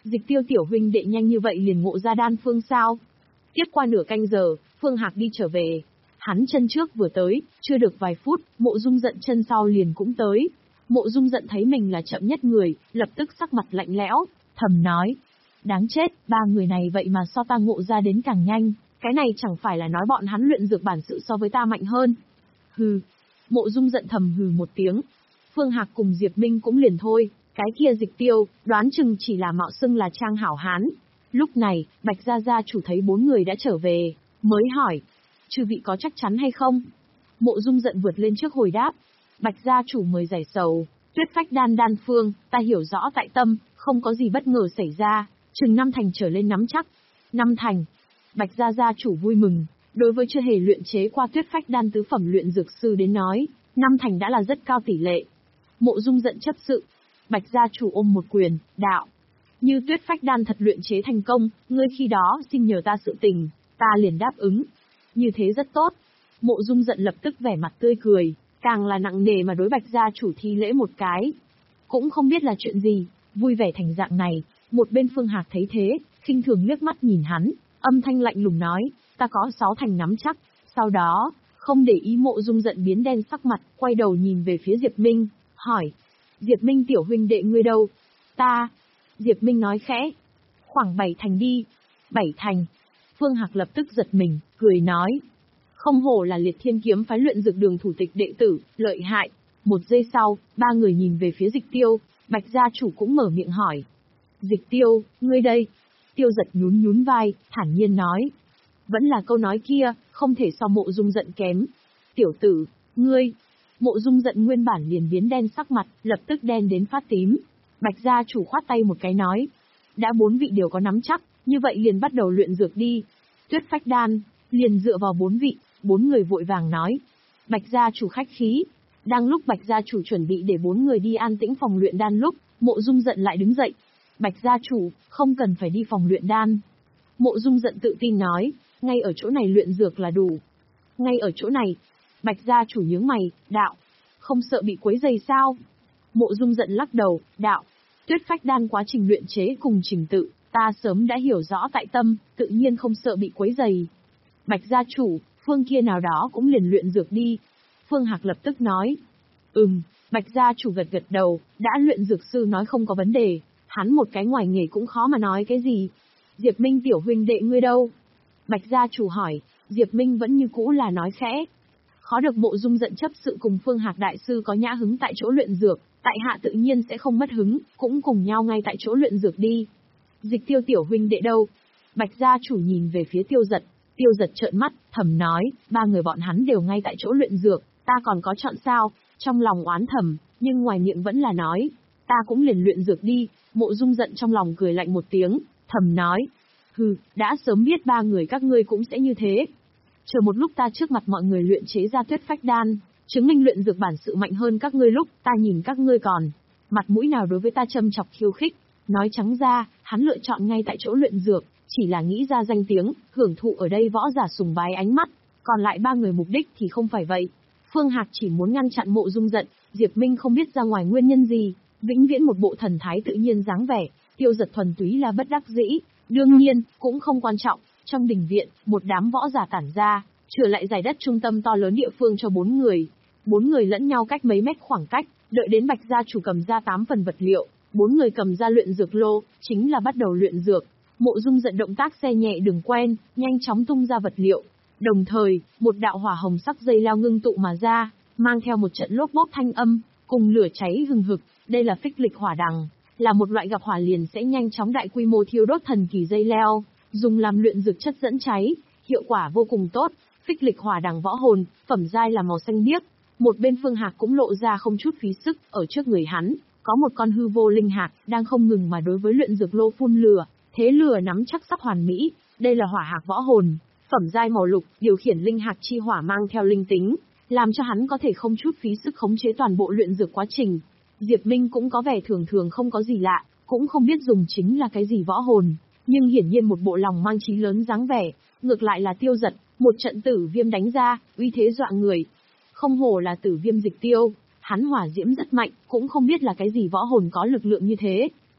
Dịch Tiêu tiểu huynh đệ nhanh như vậy liền ngộ ra đan phương sao? Tiếp qua nửa canh giờ, Phương Hạc đi trở về. Hắn chân trước vừa tới, chưa được vài phút, Mộ Dung Dận chân sau liền cũng tới. Mộ Dung Dận thấy mình là chậm nhất người, lập tức sắc mặt lạnh lẽo, thầm nói. Đáng chết, ba người này vậy mà so ta ngộ ra đến càng nhanh, cái này chẳng phải là nói bọn hắn luyện dược bản sự so với ta mạnh hơn. Hừ. Mộ Dung Dận thầm hừ một tiếng. Phương Hạc cùng Diệp Minh cũng liền thôi, cái kia Dịch Tiêu, đoán chừng chỉ là mạo xưng là trang hảo hán. Lúc này, Bạch Gia Gia chủ thấy bốn người đã trở về, mới hỏi. Chư vị có chắc chắn hay không? Mộ Dung Dận vượt lên trước hồi đáp. Bạch Gia chủ mời giải sầu, tuyết phách đan đan phương, ta hiểu rõ tại tâm, không có gì bất ngờ xảy ra, chừng năm thành trở lên nắm chắc. Năm thành. Bạch Gia Gia chủ vui mừng, đối với chưa hề luyện chế qua tuyết phách đan tứ phẩm luyện dược sư đến nói, năm thành đã là rất cao tỷ lệ. Mộ Dung Dận chấp sự. Bạch Gia chủ ôm một quyền, đạo. Như tuyết phách đan thật luyện chế thành công, ngươi khi đó xin nhờ ta sự tình, ta liền đáp ứng. Như thế rất tốt. Mộ Dung Dận lập tức vẻ mặt tươi cười, càng là nặng nề mà đối Bạch Gia chủ thi lễ một cái. Cũng không biết là chuyện gì, vui vẻ thành dạng này, một bên Phương Hạc thấy thế, khinh thường liếc mắt nhìn hắn, âm thanh lạnh lùng nói, ta có sáu thành nắm chắc. Sau đó, không để ý Mộ Dung Dận biến đen sắc mặt, quay đầu nhìn về phía Diệp Minh, hỏi. Diệp Minh tiểu huynh đệ ngươi đâu? Ta. Diệp Minh nói khẽ. Khoảng bảy thành đi. Bảy thành. Phương Hạc lập tức giật mình, cười nói. Không hổ là Liệt Thiên Kiếm phái luyện dược đường thủ tịch đệ tử, lợi hại. Một giây sau, ba người nhìn về phía Dịch Tiêu, Bạch Gia chủ cũng mở miệng hỏi. Dịch Tiêu, ngươi đây. Tiêu Giật nhún nhún vai, thản nhiên nói. Vẫn là câu nói kia, không thể so Mộ Dung Dận kém. Tiểu tử, ngươi. Mộ Dung Dận nguyên bản liền biến đen sắc mặt, lập tức đen đến phát tím. Bạch Gia chủ khoát tay một cái nói. Đã bốn vị đều có nắm chắc, như vậy liền bắt đầu luyện dược đi. Tuyết phách đan, liền dựa vào bốn vị, bốn người vội vàng nói. Bạch Gia chủ khách khí. Đang lúc Bạch Gia chủ chuẩn bị để bốn người đi an tĩnh phòng luyện đan lúc, Mộ Dung Dận lại đứng dậy. Bạch Gia chủ, không cần phải đi phòng luyện đan. Mộ Dung Dận tự tin nói, ngay ở chỗ này luyện dược là đủ. Ngay ở chỗ này. Bạch Gia chủ nhướng mày, đạo. Không sợ bị quấy rầy sao? Mộ Dung Dận lắc đầu, đạo. Tuyết phách đan quá trình luyện chế cùng trình tự, ta sớm đã hiểu rõ tại tâm, tự nhiên không sợ bị quấy rầy. Bạch Gia chủ, phương kia nào đó cũng liền luyện dược đi. Phương Hạc lập tức nói. Ừm, Bạch Gia chủ gật gật đầu, đã luyện dược sư nói không có vấn đề, hắn một cái ngoài nghề cũng khó mà nói cái gì. Diệp Minh tiểu huynh đệ ngươi đâu? Bạch Gia chủ hỏi, Diệp Minh vẫn như cũ là nói khẽ. Khó được Mộ Dung Dận chấp sự cùng Phương Hạc đại sư có nhã hứng tại chỗ luyện dược, tại hạ tự nhiên sẽ không mất hứng, cũng cùng nhau ngay tại chỗ luyện dược đi. Dịch Tiêu tiểu huynh đệ đâu? Bạch Gia chủ nhìn về phía Tiêu Giật, Tiêu Giật trợn mắt, thầm nói, ba người bọn hắn đều ngay tại chỗ luyện dược, ta còn có chọn sao? Trong lòng oán thầm, nhưng ngoài miệng vẫn là nói, ta cũng liền luyện dược đi. Mộ Dung Dận trong lòng cười lạnh một tiếng, thầm nói, hừ, đã sớm biết ba người các ngươi cũng sẽ như thế. Chờ một lúc ta trước mặt mọi người luyện chế ra tuyết phách đan, chứng minh luyện dược bản sự mạnh hơn các ngươi lúc, ta nhìn các ngươi còn mặt mũi nào đối với ta châm chọc khiêu khích. Nói trắng ra, hắn lựa chọn ngay tại chỗ luyện dược, chỉ là nghĩ ra danh tiếng, hưởng thụ ở đây võ giả sùng bái ánh mắt, còn lại ba người mục đích thì không phải vậy. Phương Hạc chỉ muốn ngăn chặn Mộ Dung Dận, Diệp Minh không biết ra ngoài nguyên nhân gì, vĩnh viễn một bộ thần thái tự nhiên dáng vẻ, Tiêu Giật thuần túy là bất đắc dĩ, đương nhiên, cũng không quan trọng. Trong đình viện, một đám võ giả tản ra, trở lại giải đất trung tâm to lớn địa phương cho bốn người. Bốn người lẫn nhau cách mấy mét khoảng cách, đợi đến Bạch Gia chủ cầm ra tám phần vật liệu, bốn người cầm ra luyện dược lô, chính là bắt đầu luyện dược. Mộ Dung Dận động tác xe nhẹ đường quen, nhanh chóng tung ra vật liệu. Đồng thời, một đạo hỏa hồng sắc dây leo ngưng tụ mà ra, mang theo một trận lốp bốp thanh âm, cùng lửa cháy hừng hực. Đây là phích lịch hỏa đằng, là một loại gặp hỏa liền sẽ nhanh chóng đại quy mô thiêu đốt thần kỳ dây leo, dùng làm luyện dược chất dẫn cháy, hiệu quả vô cùng tốt. Phích lịch hỏa đằng võ hồn, phẩm giai là màu xanh biếc. Một bên Phương Hạc cũng lộ ra không chút phí sức, ở trước người hắn, có một con hư vô linh hạc, đang không ngừng mà đối với luyện dược lô phun lửa, thế lửa nắm chắc sắp hoàn mỹ. Đây là hỏa hạc võ hồn, phẩm giai màu lục, điều khiển linh hạc chi hỏa mang theo linh tính, làm cho hắn có thể không chút phí sức khống chế toàn bộ luyện dược quá trình. Diệp Minh cũng có vẻ thường thường không có gì lạ, cũng không biết dùng chính là cái gì võ hồn, nhưng hiển nhiên một bộ lòng mang chí lớn dáng vẻ. Ngược lại là Tiêu Giật, một trận tử viêm đánh ra, uy thế dọa người. Không hổ là tử viêm Dịch Tiêu, hắn hỏa diễm rất mạnh, cũng không biết là cái gì võ hồn có lực lượng như thế.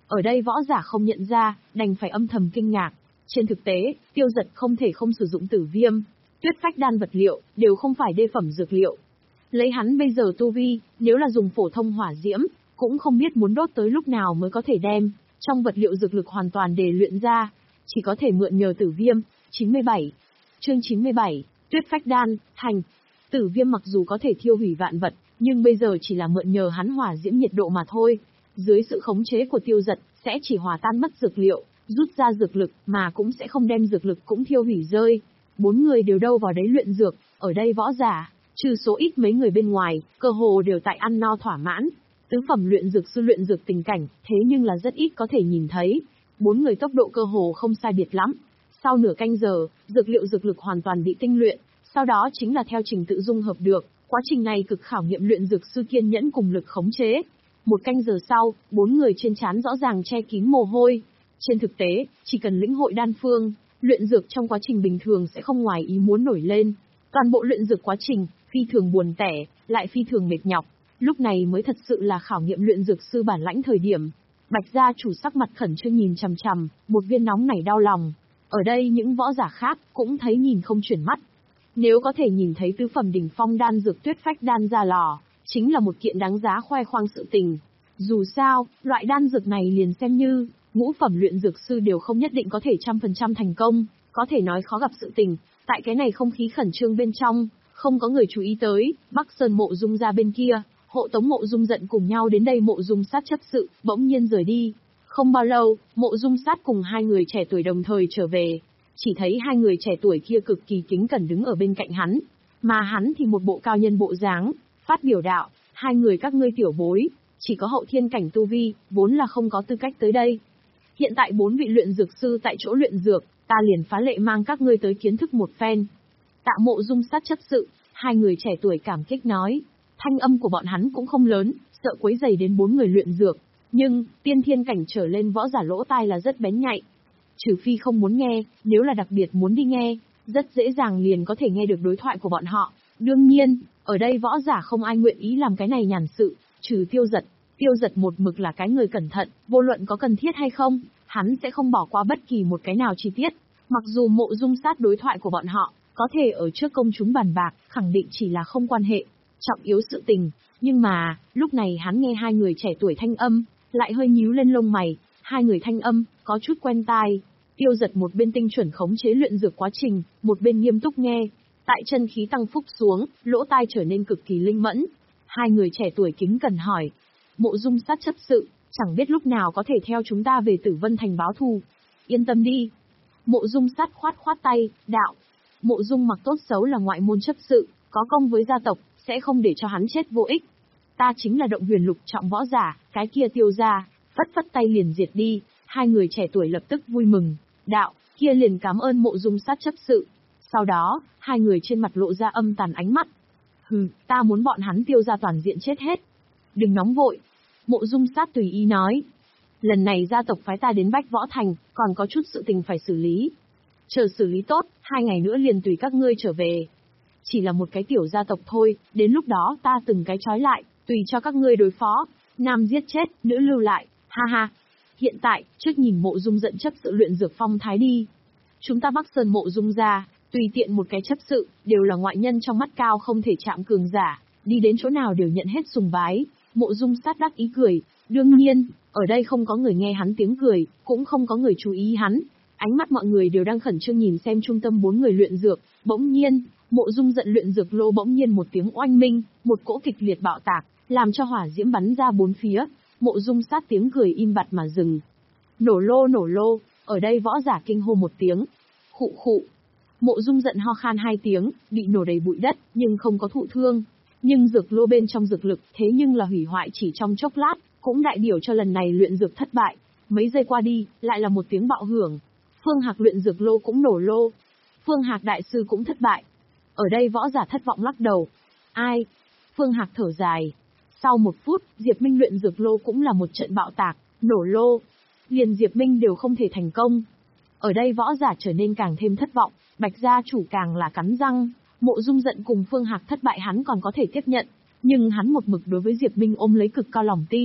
Ở đây võ giả không nhận ra, đành phải âm thầm kinh ngạc. Trên thực tế, Tiêu Dật không thể không sử dụng tử viêm, tuyết phách đan vật liệu, đều không phải đê phẩm dược liệu. Lấy hắn bây giờ tu vi, nếu là dùng phổ thông hỏa diễm, cũng không biết muốn đốt tới lúc nào mới có thể đem trong vật liệu dược lực hoàn toàn để luyện ra, chỉ có thể mượn nhờ tử viêm. chín mươi bảy. Chương chín mươi bảy, tuyết phách đan, thành. Tử viêm mặc dù có thể thiêu hủy vạn vật, nhưng bây giờ chỉ là mượn nhờ hắn hỏa diễm nhiệt độ mà thôi. Dưới sự khống chế của Tiêu Dật, sẽ chỉ hòa tan mất dược liệu, rút ra dược lực, mà cũng sẽ không đem dược lực cũng thiêu hủy rơi. Bốn người đều đâu vào đấy luyện dược, ở đây võ giả, trừ số ít mấy người bên ngoài, cơ hồ đều tại ăn no thỏa mãn. Tứ phẩm luyện dược sư luyện dược tình cảnh, thế nhưng là rất ít có thể nhìn thấy. Bốn người tốc độ cơ hồ không sai biệt lắm. Sau nửa canh giờ, dược liệu dược lực hoàn toàn bị tinh luyện, sau đó chính là theo trình tự dung hợp được. Quá trình này cực khảo nghiệm luyện dược sư kiên nhẫn cùng lực khống chế. Một canh giờ sau, bốn người trên trán rõ ràng che kín mồ hôi. Trên thực tế, chỉ cần lĩnh hội đan phương, luyện dược trong quá trình bình thường sẽ không ngoài ý muốn nổi lên. Toàn bộ luyện dược quá trình, phi thường buồn tẻ, lại phi thường mệt nhọc. Lúc này mới thật sự là khảo nghiệm luyện dược sư bản lãnh thời điểm. Bạch gia chủ sắc mặt khẩn trương nhìn chằm chằm, một viên nóng nảy đau lòng. Ở đây những võ giả khác cũng thấy nhìn không chuyển mắt. Nếu có thể nhìn thấy tứ phẩm đỉnh phong đan dược tuyết phách đan ra lò, chính là một kiện đáng giá khoe khoang sự tình. Dù sao, loại đan dược này liền xem như ngũ phẩm luyện dược sư đều không nhất định có thể trăm phần trăm thành công, có thể nói khó gặp sự tình. Tại cái này không khí khẩn trương bên trong, không có người chú ý tới, Bắc Sơn Mộ Dung ra bên kia, hộ tống Mộ Dung giận cùng nhau đến đây. Mộ Dung sát chấp sự, bỗng nhiên rời đi. Không bao lâu, Mộ Dung sát cùng hai người trẻ tuổi đồng thời trở về. Chỉ thấy hai người trẻ tuổi kia cực kỳ kính cẩn đứng ở bên cạnh hắn, mà hắn thì một bộ cao nhân bộ dáng, phát biểu đạo, hai người các ngươi tiểu bối, chỉ có hậu thiên cảnh tu vi, vốn là không có tư cách tới đây. Hiện tại bốn vị luyện dược sư tại chỗ luyện dược, ta liền phá lệ mang các ngươi tới kiến thức một phen. Tạ Mộ Dung sát chấp sự, hai người trẻ tuổi cảm kích nói, thanh âm của bọn hắn cũng không lớn, sợ quấy rầy đến bốn người luyện dược, nhưng tiên thiên cảnh trở lên võ giả lỗ tai là rất bén nhạy. Trừ phi không muốn nghe, nếu là đặc biệt muốn đi nghe, rất dễ dàng liền có thể nghe được đối thoại của bọn họ. Đương nhiên, ở đây võ giả không ai nguyện ý làm cái này nhàn sự, trừ Tiêu Dật. Tiêu Dật một mực là cái người cẩn thận, vô luận có cần thiết hay không, hắn sẽ không bỏ qua bất kỳ một cái nào chi tiết. Mặc dù Mộ Dung sát đối thoại của bọn họ, có thể ở trước công chúng bàn bạc, khẳng định chỉ là không quan hệ, trọng yếu sự tình, nhưng mà, lúc này hắn nghe hai người trẻ tuổi thanh âm, lại hơi nhíu lên lông mày, hai người thanh âm, có chút quen tai. Tiêu Dật một bên tinh chuẩn khống chế luyện dược quá trình, một bên nghiêm túc nghe. Tại chân khí tăng phúc xuống, lỗ tai trở nên cực kỳ linh mẫn. Hai người trẻ tuổi kính cẩn hỏi, Mộ Dung sát chấp sự, chẳng biết lúc nào có thể theo chúng ta về Tử Vân Thành báo thù. Yên tâm đi. Mộ Dung sát khoát khoát tay, đạo. Mộ Dung mặc tốt xấu là ngoại môn chấp sự, có công với gia tộc, sẽ không để cho hắn chết vô ích. Ta chính là Động Huyền lục trọng võ giả, cái kia Tiêu gia, phất phất tay liền diệt đi. Hai người trẻ tuổi lập tức vui mừng, đạo, kia liền cảm ơn Mộ Dung sát chấp sự. Sau đó, hai người trên mặt lộ ra âm tàn ánh mắt. Hừ, ta muốn bọn hắn Tiêu gia toàn diện chết hết. Đừng nóng vội. Mộ Dung sát tùy ý nói. Lần này gia tộc phái ta đến Bách Võ Thành, còn có chút sự tình phải xử lý. Chờ xử lý tốt, hai ngày nữa liền tùy các ngươi trở về. Chỉ là một cái tiểu gia tộc thôi, đến lúc đó ta từng cái trói lại, tùy cho các ngươi đối phó. Nam giết chết, nữ lưu lại, ha ha. Hiện tại, trước nhìn Mộ Dung giận chấp sự luyện dược phong thái đi. Chúng ta Bắc Sơn Mộ Dung ra, tùy tiện một cái chấp sự, đều là ngoại nhân trong mắt cao không thể chạm cường giả, đi đến chỗ nào đều nhận hết sùng bái. Mộ Dung sát đắc ý cười, đương nhiên, ở đây không có người nghe hắn tiếng cười, cũng không có người chú ý hắn. Ánh mắt mọi người đều đang khẩn trương nhìn xem trung tâm bốn người luyện dược, bỗng nhiên, Mộ Dung giận luyện dược lô bỗng nhiên một tiếng oanh minh, một cỗ kịch liệt bạo tạc, làm cho hỏa diễm bắn ra bốn phía. Mộ Dung sát tiếng cười im bặt mà dừng. Nổ lô nổ lô, ở đây võ giả kinh hô một tiếng. Khụ khụ. Mộ Dung giận ho khan hai tiếng, bị nổ đầy bụi đất, nhưng không có thụ thương. Nhưng dược lô bên trong dược lực, thế nhưng là hủy hoại chỉ trong chốc lát, cũng đại biểu cho lần này luyện dược thất bại. Mấy giây qua đi, lại là một tiếng bạo hưởng. Phương Hạc luyện dược lô cũng nổ lô. Phương Hạc đại sư cũng thất bại. Ở đây võ giả thất vọng lắc đầu. Ai? Phương Hạc thở dài. Sau một phút, Diệp Minh luyện dược lô cũng là một trận bạo tạc, nổ lô. Liền Diệp Minh đều không thể thành công. Ở đây võ giả trở nên càng thêm thất vọng, Bạch gia chủ càng là cắn răng. Mộ Dung giận cùng Phương Hạc thất bại hắn còn có thể tiếp nhận, nhưng hắn một mực đối với Diệp Minh ôm lấy cực cao lòng tin,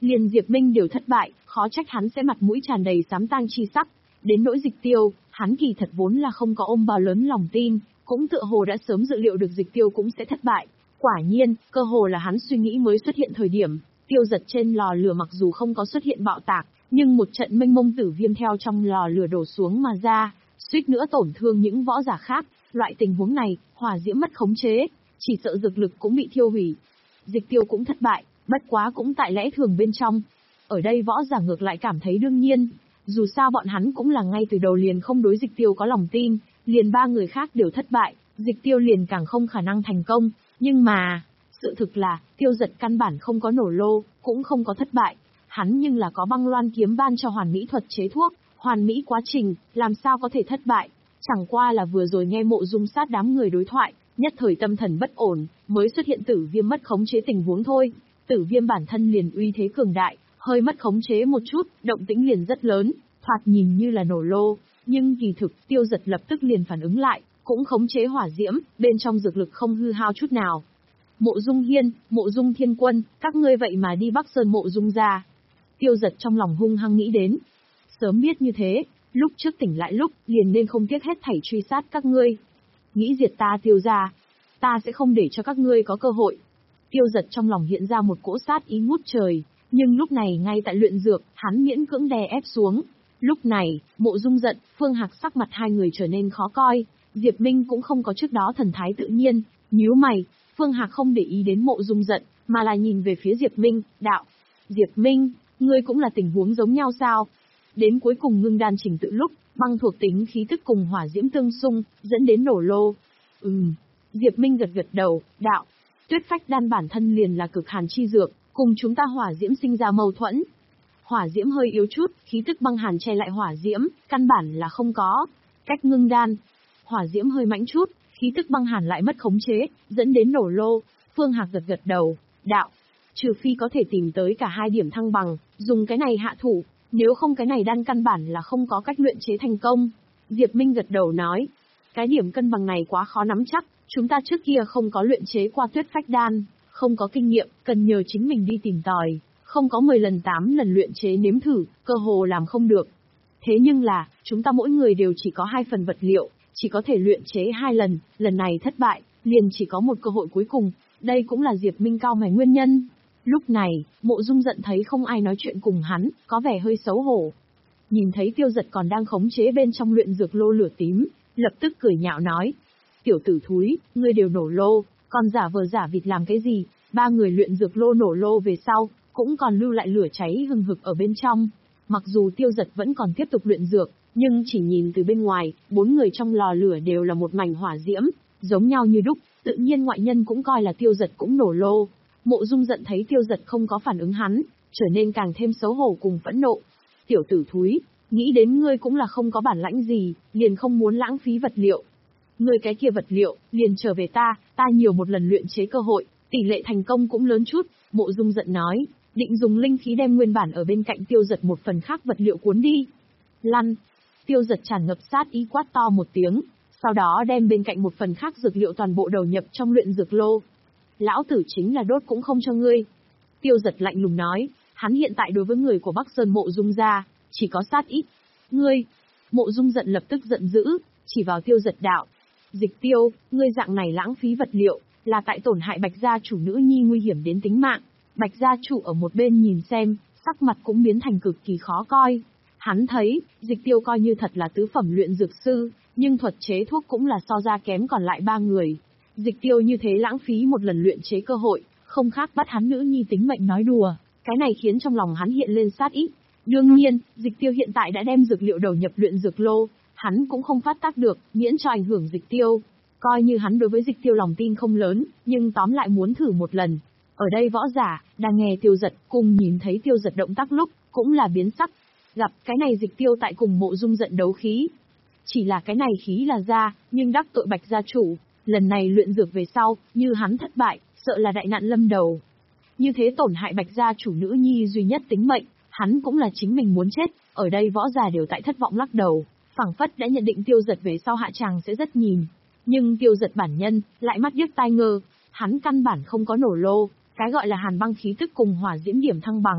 liền Diệp Minh đều thất bại, khó trách hắn sẽ mặt mũi tràn đầy sám tang chi sắc. Đến nỗi Dịch Tiêu, hắn kỳ thật vốn là không có ôm bao lớn lòng tin, cũng tựa hồ đã sớm dự liệu được Dịch Tiêu cũng sẽ thất bại. Quả nhiên, cơ hồ là hắn suy nghĩ mới xuất hiện thời điểm, Tiêu Giật trên lò lửa mặc dù không có xuất hiện bạo tạc, nhưng một trận mênh mông tử viêm theo trong lò lửa đổ xuống mà ra, suýt nữa tổn thương những võ giả khác. Loại tình huống này, hỏa diễm mất khống chế, chỉ sợ dược lực cũng bị thiêu hủy. Dịch Tiêu cũng thất bại, bất quá cũng tại lẽ thường bên trong. Ở đây võ giả ngược lại cảm thấy đương nhiên, dù sao bọn hắn cũng là ngay từ đầu liền không đối Dịch Tiêu có lòng tin, liền ba người khác đều thất bại, Dịch Tiêu liền càng không khả năng thành công, nhưng mà, sự thực là, Tiêu Giật căn bản không có nổ lô, cũng không có thất bại, hắn nhưng là có băng loan kiếm ban cho hoàn mỹ thuật chế thuốc, hoàn mỹ quá trình, làm sao có thể thất bại, chẳng qua là vừa rồi nghe Mộ Dung Sát đám người đối thoại, nhất thời tâm thần bất ổn, mới xuất hiện tử viêm mất khống chế tình huống thôi. Tử viêm bản thân liền uy thế cường đại, hơi mất khống chế một chút, động tĩnh liền rất lớn, thoạt nhìn như là nổ lô, nhưng kỳ thực Tiêu Giật lập tức liền phản ứng lại, cũng khống chế hỏa diễm, bên trong dược lực không hư hao chút nào. Mộ Dung Hiên, Mộ Dung Thiên Quân, các ngươi vậy mà đi Bắc Sơn Mộ Dung gia. Tiêu Giật trong lòng hung hăng nghĩ đến. Sớm biết như thế, lúc trước tỉnh lại lúc, liền nên không tiếc hết thảy truy sát các ngươi. Nghĩ diệt ta Tiêu gia, ta sẽ không để cho các ngươi có cơ hội. Tiêu Giật trong lòng hiện ra một cỗ sát ý ngút trời, nhưng lúc này ngay tại luyện dược, hắn miễn cưỡng đè ép xuống. Lúc này, Mộ Dung giận, Phương Hạc sắc mặt hai người trở nên khó coi, Diệp Minh cũng không có trước đó thần thái tự nhiên, nhíu mày, Phương Hạc không để ý đến Mộ Dung giận, mà là nhìn về phía Diệp Minh, đạo. Diệp Minh, ngươi cũng là tình huống giống nhau sao? Đến cuối cùng ngưng đan trình tự lúc, băng thuộc tính khí tức cùng hỏa diễm tương xung, dẫn đến nổ lô. Ừm, Diệp Minh gật gật đầu, đạo. Tuyết phách đan bản thân liền là cực hàn chi dược, cùng chúng ta hỏa diễm sinh ra mâu thuẫn. Hỏa diễm hơi yếu chút, khí tức băng hàn che lại hỏa diễm, căn bản là không có. Cách ngưng đan, hỏa diễm hơi mãnh chút, khí tức băng hàn lại mất khống chế, dẫn đến nổ lô. Phương Hạc gật gật đầu, đạo. Trừ phi có thể tìm tới cả hai điểm thăng bằng, dùng cái này hạ thủ, nếu không cái này đan căn bản là không có cách luyện chế thành công. Diệp Minh gật đầu nói, cái điểm cân bằng này quá khó nắm chắc, chúng ta trước kia không có luyện chế qua tuyết phách đan, không có kinh nghiệm, cần nhờ chính mình đi tìm tòi, không có mười lần tám lần luyện chế nếm thử, cơ hồ làm không được. Thế nhưng là, chúng ta mỗi người đều chỉ có hai phần vật liệu, chỉ có thể luyện chế hai lần, lần này thất bại, liền chỉ có một cơ hội cuối cùng, đây cũng là Diệp Minh cao mày nguyên nhân. Lúc này, Mộ Dung giận thấy không ai nói chuyện cùng hắn, có vẻ hơi xấu hổ. Nhìn thấy Tiêu Giật còn đang khống chế bên trong luyện dược lô lửa tím, lập tức cười nhạo nói. Tiểu tử thúi, ngươi đều nổ lô, còn giả vờ giả vịt làm cái gì? Ba người luyện dược lô nổ lô về sau, cũng còn lưu lại lửa cháy hừng hực ở bên trong. Mặc dù Tiêu Giật vẫn còn tiếp tục luyện dược, nhưng chỉ nhìn từ bên ngoài, bốn người trong lò lửa đều là một mảnh hỏa diễm, giống nhau như đúc, tự nhiên ngoại nhân cũng coi là Tiêu Giật cũng nổ lô. Mộ Dung giận thấy Tiêu Giật không có phản ứng hắn, trở nên càng thêm xấu hổ cùng phẫn nộ. Tiểu tử thúi, nghĩ đến ngươi cũng là không có bản lãnh gì, liền không muốn lãng phí vật liệu. Ngươi cái kia vật liệu, liền trở về ta, ta nhiều một lần luyện chế cơ hội, tỷ lệ thành công cũng lớn chút. Mộ Dung giận nói, định dùng linh khí đem nguyên bản ở bên cạnh Tiêu Giật một phần khác vật liệu cuốn đi. Lăn. Tiêu Giật tràn ngập sát ý quát to một tiếng, sau đó đem bên cạnh một phần khác dược liệu toàn bộ đầu nhập trong luyện dược lô. Lão tử chính là đốt cũng không cho ngươi. Tiêu Giật lạnh lùng nói, hắn hiện tại đối với người của Bắc Sơn Mộ Dung gia, chỉ có sát ý. Ngươi. Mộ Dung giận lập tức giận dữ, chỉ vào Tiêu Giật đạo. Dịch Tiêu, ngươi dạng này lãng phí vật liệu, là tại tổn hại Bạch gia chủ nữ nhi nguy hiểm đến tính mạng. Bạch gia chủ ở một bên nhìn xem, sắc mặt cũng biến thành cực kỳ khó coi. Hắn thấy, Dịch Tiêu coi như thật là tứ phẩm luyện dược sư, nhưng thuật chế thuốc cũng là so ra kém còn lại ba người. Dịch Tiêu như thế lãng phí một lần luyện chế cơ hội, không khác bắt hắn nữ nhi tính mệnh nói đùa, cái này khiến trong lòng hắn hiện lên sát ý. Đương nhiên, Dịch Tiêu hiện tại đã đem dược liệu đầu nhập luyện dược lô, hắn cũng không phát tác được, miễn cho ảnh hưởng Dịch Tiêu. Coi như hắn đối với Dịch Tiêu lòng tin không lớn, nhưng tóm lại muốn thử một lần. Ở đây võ giả, đang nghe Tiêu Giật cùng nhìn thấy Tiêu Giật động tác lúc, cũng là biến sắc. Gặp cái này Dịch Tiêu tại cùng Mộ Dung giận đấu khí. Chỉ là cái này khí là ra, nhưng đắc tội Bạch gia chủ. Lần này luyện dược về sau, như hắn thất bại, sợ là đại nạn lâm đầu. Như thế tổn hại Bạch gia chủ nữ nhi duy nhất tính mệnh, hắn cũng là chính mình muốn chết, ở đây võ giả đều tại thất vọng lắc đầu, phảng phất đã nhận định Tiêu Giật về sau hạ tràng sẽ rất nhìn. Nhưng Tiêu Giật bản nhân, lại mắt điếc tai ngơ, hắn căn bản không có nổ lô, cái gọi là hàn băng khí tức cùng hỏa diễm điểm thăng bằng.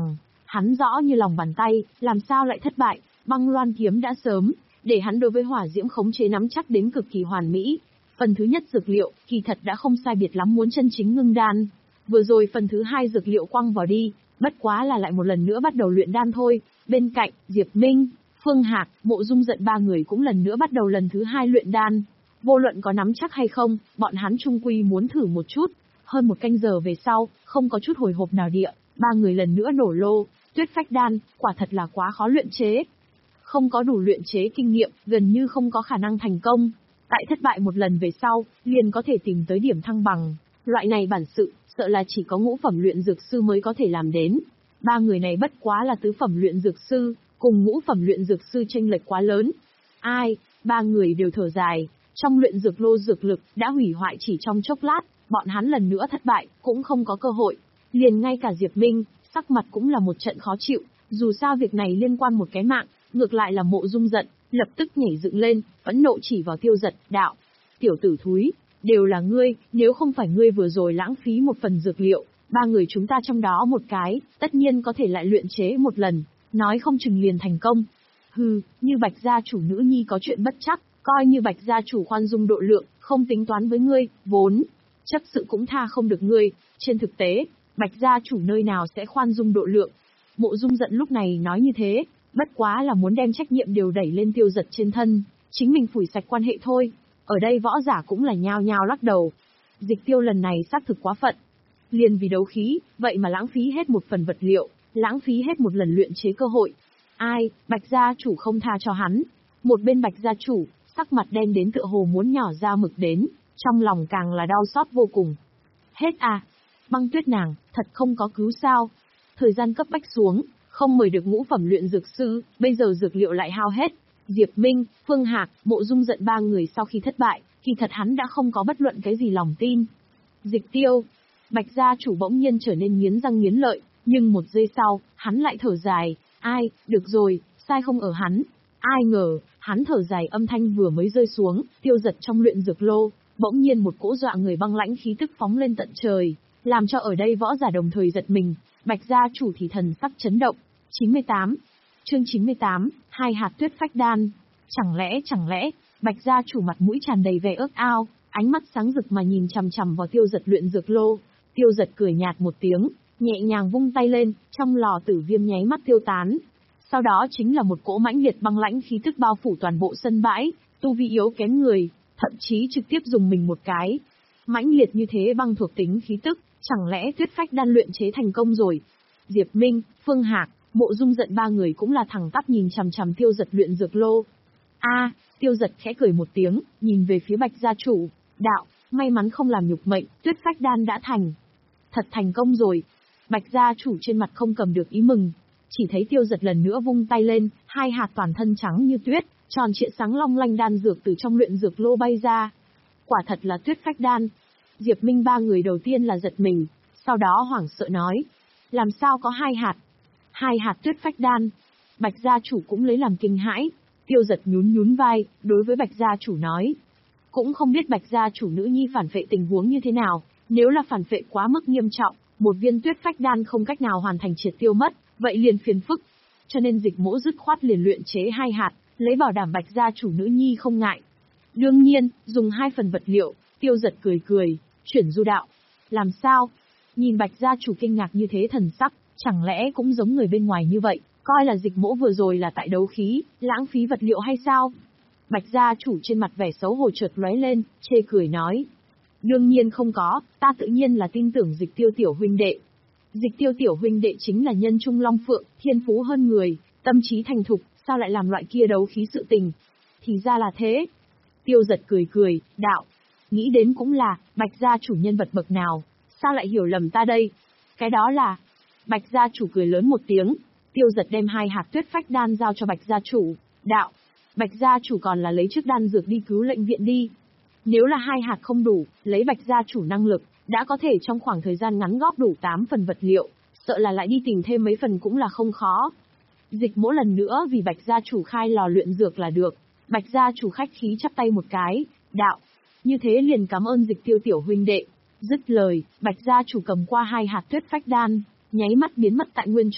Hắn rõ như lòng bàn tay, làm sao lại thất bại, băng loan kiếm đã sớm, để hắn đối với hỏa diễm khống chế nắm chắc đến cực kỳ hoàn mỹ. Phần thứ nhất dược liệu, kỳ thật đã không sai biệt lắm muốn chân chính ngưng đan. Vừa rồi phần thứ hai dược liệu quăng vào đi, bất quá là lại một lần nữa bắt đầu luyện đan thôi. Bên cạnh, Diệp Minh, Phương Hạc, Mộ Dung Giận ba người cũng lần nữa bắt đầu lần thứ hai luyện đan. Vô luận có nắm chắc hay không, bọn hắn chung quy muốn thử một chút. Hơn một canh giờ về sau, không có chút hồi hộp nào địa, ba người lần nữa nổ lô, tuyết phách đan, quả thật là quá khó luyện chế. Không có đủ luyện chế kinh nghiệm, gần như không có khả năng thành công. Tại thất bại một lần về sau, liền có thể tìm tới điểm thăng bằng. Loại này bản sự, sợ là chỉ có ngũ phẩm luyện dược sư mới có thể làm đến. Ba người này bất quá là tứ phẩm luyện dược sư, cùng ngũ phẩm luyện dược sư chênh lệch quá lớn. Ai, ba người đều thở dài, trong luyện dược lô dược lực đã hủy hoại chỉ trong chốc lát, bọn hắn lần nữa thất bại, cũng không có cơ hội. Liền ngay cả Diệp Minh, sắc mặt cũng là một trận khó chịu, dù sao việc này liên quan một cái mạng, ngược lại là Mộ Dung Giận, lập tức nhảy dựng lên, phẫn nộ chỉ vào Tiêu Giật, đạo: "Tiểu tử thúi, đều là ngươi, nếu không phải ngươi vừa rồi lãng phí một phần dược liệu, ba người chúng ta trong đó một cái, tất nhiên có thể lại luyện chế một lần, nói không chừng liền thành công." Hừ, như Bạch gia chủ nữ nhi có chuyện bất chắc, coi như Bạch gia chủ khoan dung độ lượng, không tính toán với ngươi, vốn chấp sự cũng tha không được ngươi, trên thực tế, Bạch gia chủ nơi nào sẽ khoan dung độ lượng. Mộ Dung Giận lúc này nói như thế, bất quá là muốn đem trách nhiệm đều đẩy lên Tiêu Giật trên thân, chính mình phủi sạch quan hệ thôi. Ở đây võ giả cũng là nhao nhao lắc đầu. Dịch Tiêu lần này xác thực quá phận. Liền vì đấu khí, vậy mà lãng phí hết một phần vật liệu, lãng phí hết một lần luyện chế cơ hội. Ai, Bạch gia chủ không tha cho hắn. Một bên Bạch gia chủ, sắc mặt đen đến tựa hồ muốn nhỏ ra mực đến, trong lòng càng là đau xót vô cùng. Hết à? Băng Tuyết nàng, thật không có cứu sao? Thời gian cấp bách xuống, không mời được ngũ phẩm luyện dược sư, bây giờ dược liệu lại hao hết. Diệp Minh, Phương Hạc, Mộ Dung Giận ba người sau khi thất bại, kỳ thật hắn đã không có bất luận cái gì lòng tin. Dịch Tiêu, Bạch gia chủ bỗng nhiên trở nên nghiến răng nghiến lợi, nhưng một giây sau, hắn lại thở dài, ai, được rồi, sai không ở hắn. Ai ngờ, hắn thở dài âm thanh vừa mới rơi xuống, Tiêu Giật trong luyện dược lô, bỗng nhiên một cỗ dọa người băng lãnh khí tức phóng lên tận trời, làm cho ở đây võ giả đồng thời giật mình. Bạch gia chủ thì thần sắc chấn động. chín mươi tám. Chương chín mươi tám, hai hạt tuyết phách đan. Chẳng lẽ, chẳng lẽ, Bạch gia chủ mặt mũi tràn đầy vẻ ước ao, ánh mắt sáng rực mà nhìn chằm chằm vào Tiêu Giật luyện dược lô. Tiêu Giật cười nhạt một tiếng, nhẹ nhàng vung tay lên, trong lò tử viêm nháy mắt tiêu tán. Sau đó chính là một cỗ mãnh liệt băng lãnh khí tức bao phủ toàn bộ sân bãi, tu vi yếu kém người, thậm chí trực tiếp dùng mình một cái. Mãnh liệt như thế băng thuộc tính khí tức, chẳng lẽ tuyết phách đan luyện chế thành công rồi? Diệp Minh, Phương Hạc, Mộ Dung Giận ba người cũng là thẳng tắp nhìn chằm chằm Tiêu Giật luyện dược lô. A, Tiêu Giật khẽ cười một tiếng, nhìn về phía Bạch gia chủ, đạo: "May mắn không làm nhục mệnh, tuyết phách đan đã thành. Thật thành công rồi." Bạch gia chủ trên mặt không cầm được ý mừng, chỉ thấy Tiêu Giật lần nữa vung tay lên, hai hạt toàn thân trắng như tuyết, tròn trịa sáng long lanh đan dược từ trong luyện dược lô bay ra. Quả thật là tuyết phách đan. Diệp Minh ba người đầu tiên là giật mình, sau đó hoảng sợ nói: "Làm sao có hai hạt? Hai hạt tuyết phách đan?" Bạch gia chủ cũng lấy làm kinh hãi. Tiêu Giật nhún nhún vai, đối với Bạch gia chủ nói: "Cũng không biết Bạch gia chủ nữ nhi phản phệ tình huống như thế nào, nếu là phản phệ quá mức nghiêm trọng, một viên tuyết phách đan không cách nào hoàn thành triệt tiêu mất, vậy liền phiền phức. Cho nên Dịch Mỗ dứt khoát liền luyện chế hai hạt, lấy bảo đảm Bạch gia chủ nữ nhi không ngại." Đương nhiên, dùng hai phần vật liệu. Tiêu Giật cười cười, chuyển du đạo: "Làm sao?" Nhìn Bạch gia chủ kinh ngạc như thế thần sắc, chẳng lẽ cũng giống người bên ngoài như vậy, coi là Dịch Mỗ vừa rồi là tại đấu khí, lãng phí vật liệu hay sao? Bạch gia chủ trên mặt vẻ xấu hổ chợt lóe lên, chê cười nói: "Đương nhiên không có, ta tự nhiên là tin tưởng Dịch Tiêu tiểu huynh đệ. Dịch Tiêu tiểu huynh đệ chính là nhân trung long phượng, thiên phú hơn người, tâm trí thành thục, sao lại làm loại kia đấu khí sự tình?" Thì ra là thế. Tiêu Giật cười cười, đạo: "Nghĩ đến cũng là, Bạch gia chủ nhân vật bậc nào, sao lại hiểu lầm ta đây?" Cái đó là... Bạch gia chủ cười lớn một tiếng. Tiêu Giật đem hai hạt tuyết phách đan giao cho Bạch gia chủ, đạo: "Bạch gia chủ còn là lấy trước đan dược đi cứu lệnh viện đi. Nếu là hai hạt không đủ, lấy Bạch gia chủ năng lực, đã có thể trong khoảng thời gian ngắn góp đủ tám phần vật liệu, sợ là lại đi tìm thêm mấy phần cũng là không khó." Dịch Mỗ lần nữa vì Bạch gia chủ khai lò luyện dược là được. Bạch gia chủ khách khí chắp tay một cái, đạo: "Như thế liền cảm ơn Dịch Tiêu tiểu huynh đệ." Dứt lời, Bạch gia chủ cầm qua hai hạt tuyết phách đan, nháy mắt biến mất tại nguyên chỗ.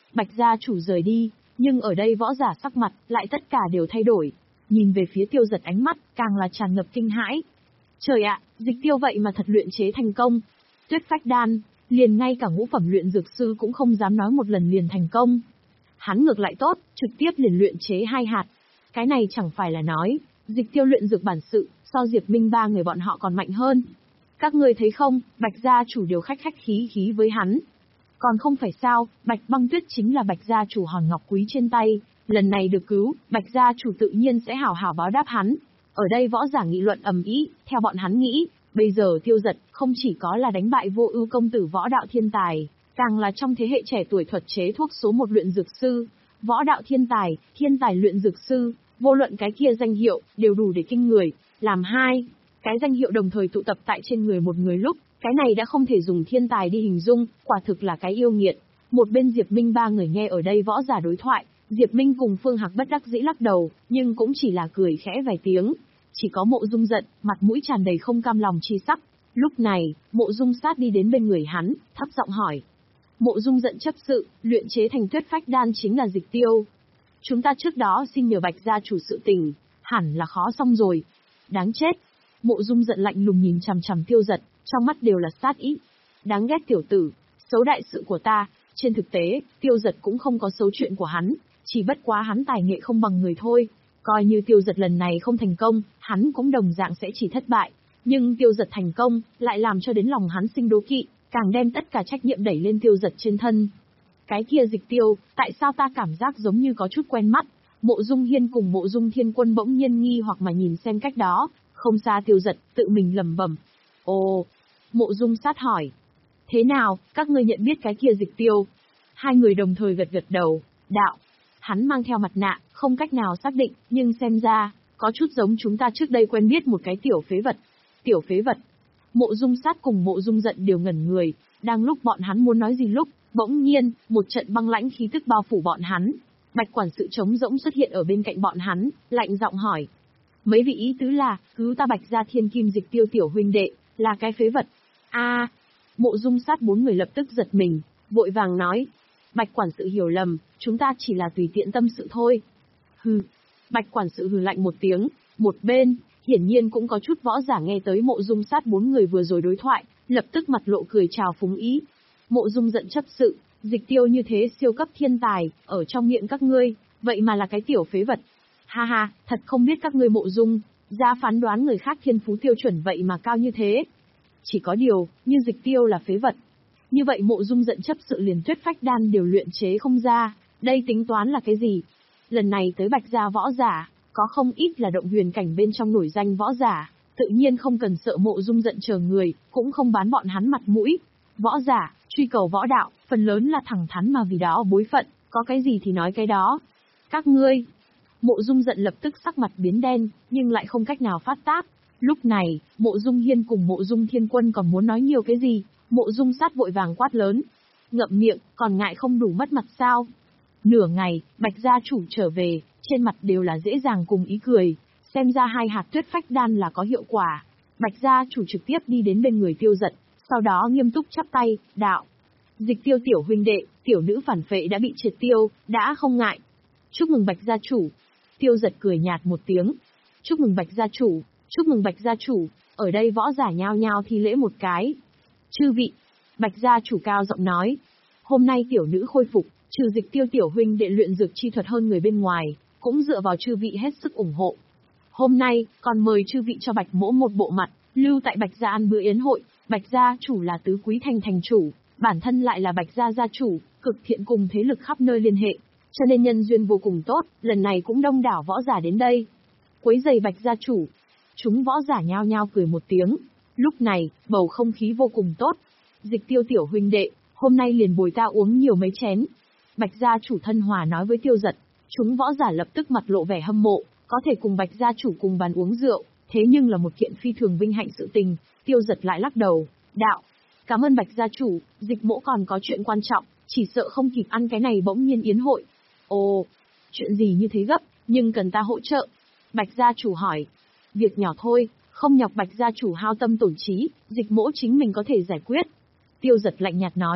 Bạch gia chủ rời đi, nhưng ở đây võ giả sắc mặt lại tất cả đều thay đổi. Nhìn về phía Tiêu Giật ánh mắt càng là tràn ngập kinh hãi. Trời ạ, dịch tiêu vậy mà thật luyện chế thành công. Tuyết phách đan, liền ngay cả ngũ phẩm luyện dược sư cũng không dám nói một lần liền thành công. Hắn ngược lại tốt, trực tiếp liền luyện chế hai hạt. Cái này chẳng phải là nói, dịch tiêu luyện dược bản sự, so Diệp Minh ba người bọn họ còn mạnh hơn. Các ngươi thấy không, Bạch gia chủ điều khách khách khí khí với hắn. Còn không phải sao, Bạch Băng Tuyết chính là Bạch gia chủ hòn ngọc quý trên tay, lần này được cứu, Bạch gia chủ tự nhiên sẽ hảo hảo báo đáp hắn. Ở đây võ giả nghị luận ầm ĩ, theo bọn hắn nghĩ, bây giờ Tiêu Giật không chỉ có là đánh bại Vô Ưu công tử võ đạo thiên tài, càng là trong thế hệ trẻ tuổi thuật chế thuốc số một luyện dược sư, võ đạo thiên tài, thiên tài luyện dược sư, vô luận cái kia danh hiệu đều đủ để kinh người, làm hai, cái danh hiệu đồng thời tụ tập tại trên người một người lúc, cái này đã không thể dùng thiên tài đi hình dung, quả thực là cái yêu nghiệt. Một bên Diệp Minh ba người nghe ở đây võ giả đối thoại, Diệp Minh cùng Phương Hạc bất đắc dĩ lắc đầu, nhưng cũng chỉ là cười khẽ vài tiếng. Chỉ có Mộ Dung giận, mặt mũi tràn đầy không cam lòng chi sắc. Lúc này, Mộ Dung Sát đi đến bên người hắn, thấp giọng hỏi. Mộ Dung giận chấp sự, luyện chế thành tuyết phách đan chính là dịch tiêu. Chúng ta trước đó xin nhờ Bạch gia chủ sự tình, hẳn là khó xong rồi. Đáng chết. Mộ Dung giận lạnh lùng nhìn chằm chằm Tiêu Giật, trong mắt đều là sát ý. Đáng ghét tiểu tử, xấu đại sự của ta. Trên thực tế, Tiêu Giật cũng không có xấu chuyện của hắn, chỉ bất quá hắn tài nghệ không bằng người thôi. Coi như Tiêu Giật lần này không thành công, hắn cũng đồng dạng sẽ chỉ thất bại. Nhưng Tiêu Giật thành công, lại làm cho đến lòng hắn sinh đố kỵ, càng đem tất cả trách nhiệm đẩy lên Tiêu Giật trên thân. Cái kia dịch tiêu, tại sao ta cảm giác giống như có chút quen mắt? Mộ Dung Hiên cùng Mộ Dung Thiên Quân bỗng nhiên nghi hoặc mà nhìn xem cách đó, không xa Tiêu Giật, tự mình lẩm bẩm. Ồ, Mộ Dung Sát hỏi. Thế nào, các ngươi nhận biết cái kia dịch tiêu? Hai người đồng thời gật gật đầu, đạo. Hắn mang theo mặt nạ, không cách nào xác định, nhưng xem ra, có chút giống chúng ta trước đây quen biết một cái tiểu phế vật. Tiểu phế vật. Mộ Dung Sát cùng Mộ Dung Giận đều ngẩn người, đang lúc bọn hắn muốn nói gì lúc, bỗng nhiên, một trận băng lãnh khí tức bao phủ bọn hắn. Bạch quản sự trống rỗng xuất hiện ở bên cạnh bọn hắn, lạnh giọng hỏi. Mấy vị ý tứ là, cứu ta Bạch gia thiên kim dịch tiêu tiểu huynh đệ, là cái phế vật. A, Mộ Dung Sát bốn người lập tức giật mình, vội vàng nói. Bạch quản sự hiểu lầm, chúng ta chỉ là tùy tiện tâm sự thôi. Hừ. Bạch quản sự hừ lạnh một tiếng, một bên, hiển nhiên cũng có chút võ giả nghe tới Mộ Dung Sát bốn người vừa rồi đối thoại, lập tức mặt lộ cười chào phúng ý. Mộ Dung giận chấp sự, dịch tiêu như thế siêu cấp thiên tài, ở trong miệng các ngươi, vậy mà là cái tiểu phế vật. Ha ha, thật không biết các ngươi Mộ Dung, ra phán đoán người khác thiên phú tiêu chuẩn vậy mà cao như thế. Chỉ có điều, như dịch tiêu là phế vật. Như vậy Mộ Dung giận chấp sự liền tuyết phách đan đều luyện chế không ra, đây tính toán là cái gì? Lần này tới Bạch gia võ giả, có không ít là động huyền cảnh bên trong nổi danh võ giả, tự nhiên không cần sợ Mộ Dung giận chờ người, cũng không bán bọn hắn mặt mũi. Võ giả, truy cầu võ đạo, phần lớn là thẳng thắn mà vì đó bối phận, có cái gì thì nói cái đó. Các ngươi, Mộ Dung giận lập tức sắc mặt biến đen, nhưng lại không cách nào phát tác. Lúc này, Mộ Dung Hiên cùng Mộ Dung Thiên Quân còn muốn nói nhiều cái gì, Mộ Dung Sát vội vàng quát lớn. Ngậm miệng, còn ngại không đủ mất mặt sao? Nửa ngày, Bạch gia chủ trở về, trên mặt đều là dễ dàng cùng ý cười, xem ra hai hạt tuyết phách đan là có hiệu quả. Bạch gia chủ trực tiếp đi đến bên người Tiêu Giật, sau đó nghiêm túc chắp tay, đạo. Dịch tiêu tiểu huynh đệ, tiểu nữ phản phệ đã bị triệt tiêu, đã không ngại. Chúc mừng Bạch gia chủ. Tiêu Giật cười nhạt một tiếng. Chúc mừng Bạch gia chủ, chúc mừng Bạch gia chủ, ở đây võ giả nhao nhao thi lễ một cái. Chư vị, Bạch gia chủ cao giọng nói. Hôm nay tiểu nữ khôi phục, trừ dịch tiêu tiểu huynh đệ luyện dược chi thuật hơn người bên ngoài, cũng dựa vào chư vị hết sức ủng hộ. Hôm nay, còn mời chư vị cho Bạch mỗ một bộ mặt, lưu tại Bạch gia ăn bữa yến hội. Bạch gia chủ là tứ quý thành thành chủ, bản thân lại là Bạch gia gia chủ, cực thiện cùng thế lực khắp nơi liên hệ, cho nên nhân duyên vô cùng tốt, lần này cũng đông đảo võ giả đến đây. Quấy giày Bạch gia chủ. Chúng võ giả nhao nhao cười một tiếng. Lúc này, bầu không khí vô cùng tốt. Dịch tiêu tiểu huynh đệ, hôm nay liền bồi ta uống nhiều mấy chén. Bạch gia chủ thân hòa nói với Tiêu Giật. Chúng võ giả lập tức mặt lộ vẻ hâm mộ, có thể cùng Bạch gia chủ cùng bàn uống rượu, thế nhưng là một kiện phi thường vinh hạnh sự tình. Tiêu Giật lại lắc đầu, đạo. Cảm ơn Bạch gia chủ, dịch mỗ còn có chuyện quan trọng, chỉ sợ không kịp ăn cái này bỗng nhiên yến hội. Ồ, chuyện gì như thế gấp, nhưng cần ta hỗ trợ? Bạch gia chủ hỏi. Việc nhỏ thôi, không nhọc Bạch gia chủ hao tâm tổn trí, dịch mỗ chính mình có thể giải quyết. Tiêu Giật lạnh nhạt nói,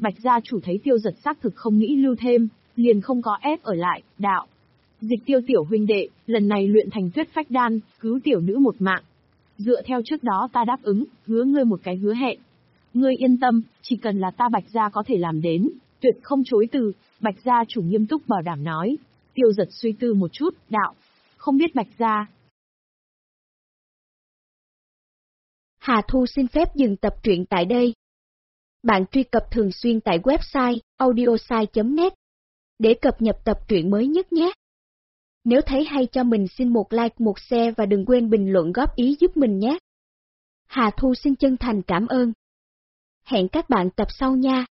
Bạch gia chủ thấy Tiêu Giật xác thực không nghĩ lưu thêm, liền không có ép ở lại, đạo. Dịch Tiêu tiểu huynh đệ, lần này luyện thành tuyết phách đan, cứu tiểu nữ một mạng. Dựa theo trước đó ta đáp ứng, hứa ngươi một cái hứa hẹn. Ngươi yên tâm, chỉ cần là ta Bạch gia có thể làm đến, tuyệt không chối từ, Bạch gia chủ nghiêm túc bảo đảm nói. Tiêu Giật suy tư một chút, đạo. Không biết Bạch gia. Hà Thu xin phép dừng tập truyện tại đây. Bạn truy cập thường xuyên tại website audiosai chấm net để cập nhật tập truyện mới nhất nhé. Nếu thấy hay cho mình xin một like, một share và đừng quên bình luận góp ý giúp mình nhé. Hà Thu xin chân thành cảm ơn. Hẹn các bạn tập sau nha.